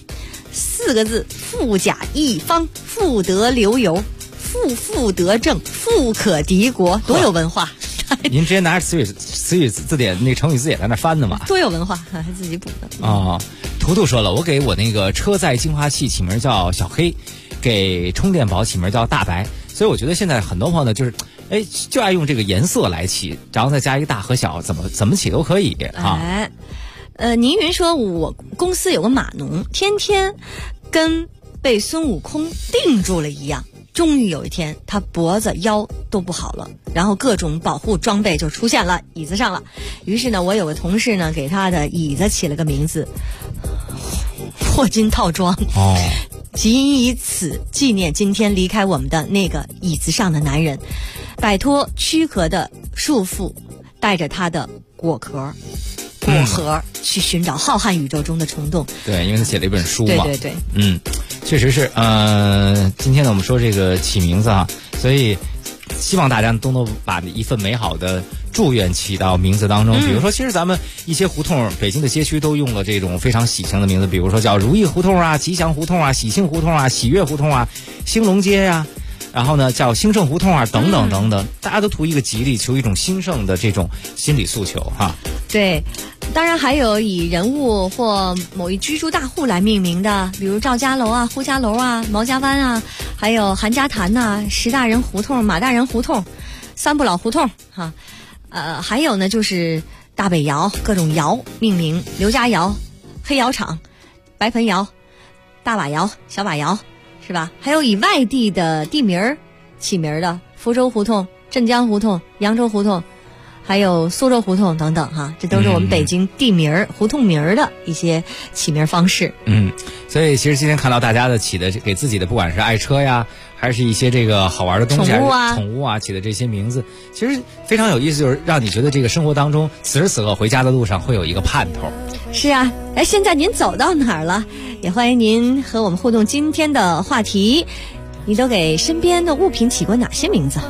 ，4个字富甲一方、富得流油、富得正、富可敌国，多有文化。 您直接拿着词语字典那成语字典在那翻的嘛？ 多有文化，还自己补的。 图图说了，我给我那个车载净化器起名叫小黑，给充电宝起名叫大白。所以我觉得现在很多朋友呢，就是就爱用这个颜色来起，然后再加一个大和小，怎么起都可以啊。 倪云说，我公司有个码农，天天跟被孙悟空定住了一样。终于有一天，他脖子腰都不好了，然后各种保护装备就出现了椅子上了。于是呢，我有个同事呢，给他的椅子起了个名字霍金套装，仅以此纪念今天离开我们的那个椅子上的男人，摆脱躯壳的束缚，带着他的果盒去寻找浩瀚宇宙中的虫洞。 对，因为他写了一本书嘛。 对， 确实是。今天呢，我们说这个起名字啊，所以希望大家都能把一份美好的祝愿起到名字当中。比如说，其实咱们一些胡同，北京的街区都用了这种非常喜庆的名字，比如说叫如意胡同啊、吉祥胡同啊、喜庆胡同啊、喜悦胡同啊、兴隆街呀。然后呢，叫兴盛胡同啊，等等等等，大家都图一个吉利，求一种兴盛的这种心理诉求哈。 对，当然还有以人物或某一居住大户来命名的，比如赵家楼啊、呼家楼啊、毛家湾啊，还有韩家潭呐、石大人胡同、马大人胡同、三不老胡同哈。还有呢就是大北窑各种窑命名，刘家窑、黑窑厂、白盆窑、大瓦窑、小瓦窑。是吧？还有以外地的地名起名的，福州胡同、镇江胡同、扬州胡同，还有苏州胡同等等哈，这都是我们北京地名、胡同名的一些起名方式。 所以其实今天看到大家的起的给自己的，不管是爱车呀，还是一些这个好玩的东西，宠物啊起的这些名字，其实非常有意思，就是让你觉得这个生活当中此时此刻回家的路上会有一个盼头。 是啊，现在您走到哪儿了？也欢迎您和我们互动今天的话题，你都给身边的物品起过哪些名字？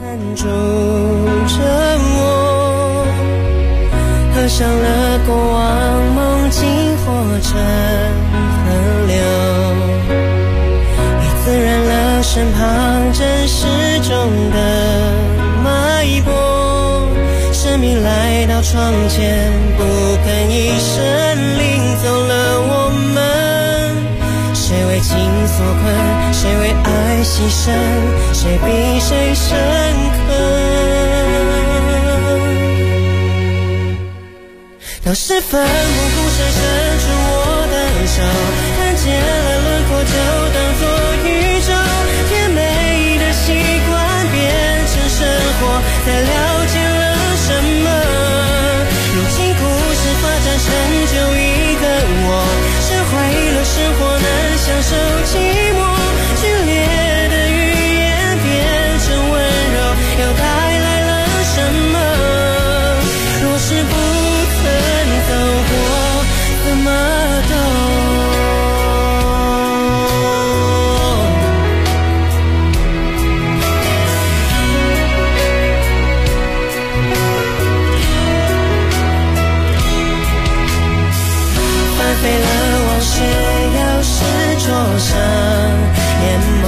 喝上了过往梦境化成河流，也滋润了身旁真实所困，谁为爱牺牲，谁比谁深刻。当时奋不顾身伸出我的手，看见了轮廓就当作宇宙，甜美的习惯变成生活，才了解了什么。如今故事发展成就一个我，释怀了生活难享受寂寞，剧烈的语言变成温柔，又带来了什么？若是不走过怎么懂？翻飞了往事，又是桌上眼眸，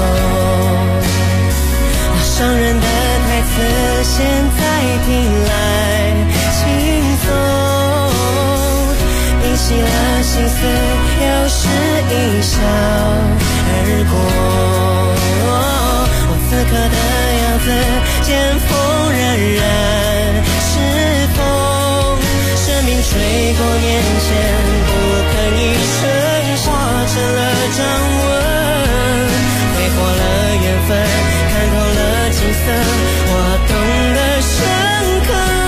伤人的台词现在听来轻松，洗了心思，又是一笑而过。我此刻的样子，见风冉冉是风。生命吹过年前，不可一生化成了掌纹，挥霍了缘分，看透了景色，我懂得深刻。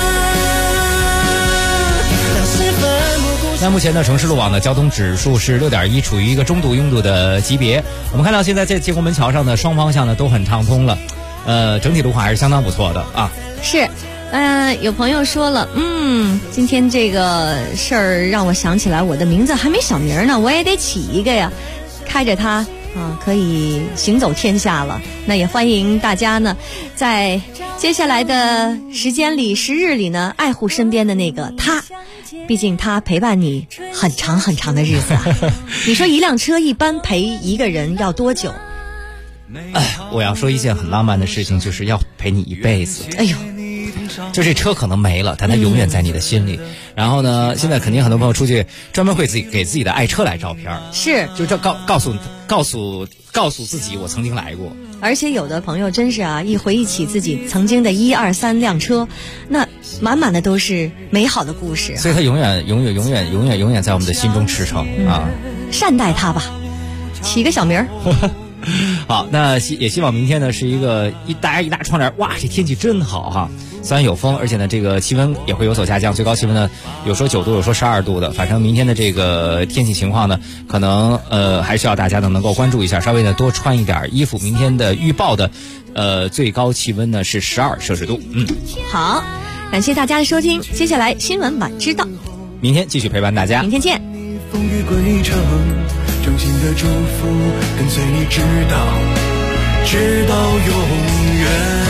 那目前呢，城市路网的交通指数是6.1，处于一个中度拥堵的级别。我们看到现在在建国门桥上的双方向呢都很畅通了，整体路况还是相当不错的啊。 是，有朋友说了，今天这个事儿让我想起来，我的名字还没小名呢，我也得起一个呀，开着它可以行走天下了。那也欢迎大家呢，在接下来的时间里、时日里呢，爱护身边的那个他。毕竟他陪伴你很长很长的日子啊。你说一辆车一般陪一个人要多久？ 我要说一件很浪漫的事情，就是要陪你一辈子。 哎呦， 就这车可能没了，但它永远在你的心里。然后呢，现在肯定很多朋友出去专门会给自己的爱车来照片， 是， 就这告诉自己我曾经来过。 而且有的朋友真是啊，一回忆起自己曾经的1、2、3辆车，那满满的都是美好的故事， 所以它永远在我们的心中驰骋啊！ 善待它吧，起个小名儿。 好，那也希望明天呢是大家一大窗帘，哇，这天气真好哈！虽然有风，而且呢这个气温也会有所下降，最高气温呢有说9度，有说12度的，反正明天的这个天气情况呢，可能还是要大家呢能够关注一下，稍微呢多穿一点衣服。明天的预报的最高气温呢是12摄氏度。 好，感谢大家的收听，接下来新闻晚知道， 明天继续陪伴大家， 明天见。 风雨归程，衷心的祝福跟随你直到永远。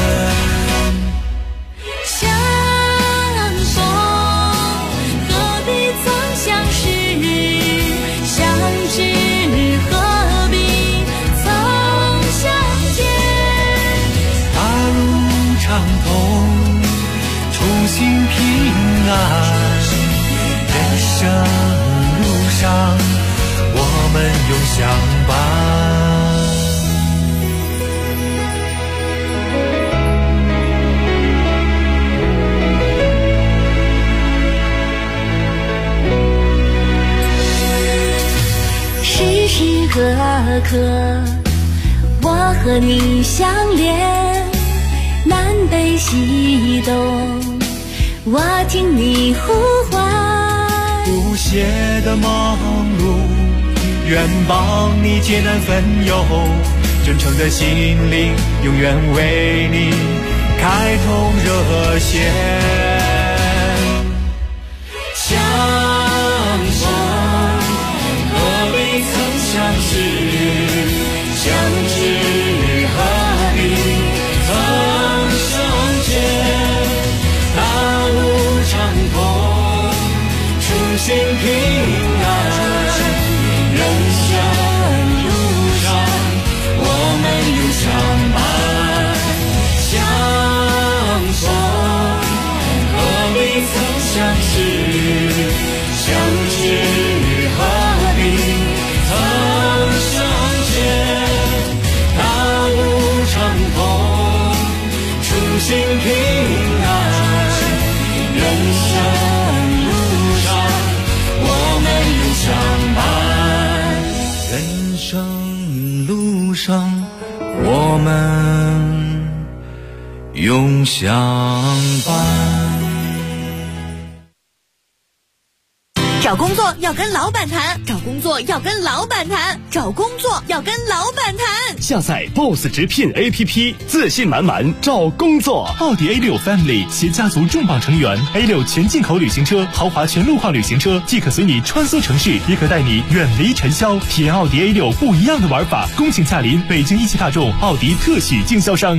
相逢何必曾相识，相知何必曾相见。 大路畅通，初心平安，人生路上我们永相伴。 时时刻刻我和你相连，南北西东我听你呼唤， 不懈的忙碌，愿帮你解难分忧，真诚的心灵永远为你开通热线。相逢何必曾相识，相知何必曾相见。大路畅通，初心平安，人生路上我们永相伴。相逢何必曾相识，相知何必曾相上，我们永相伴。 找工作要跟老板谈，找工作要跟老板谈，找工作要跟老板谈。 下载 BOSS 直聘 APP， 自信满满找工作。奥迪 A6 Family 携家族重磅成员 A6 全进口旅行车、豪华全路况旅行车，既可随你穿梭城市，也可带你远离尘嚣。体验奥迪 A6 不一样的玩法，恭请驾临北京一汽大众奥迪特许经销商。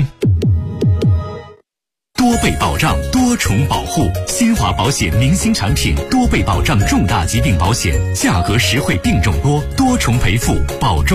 多倍保障，多重保护，新华保险明星产品，多倍保障重大疾病保险，价格实惠，病种多，多重赔付，保重。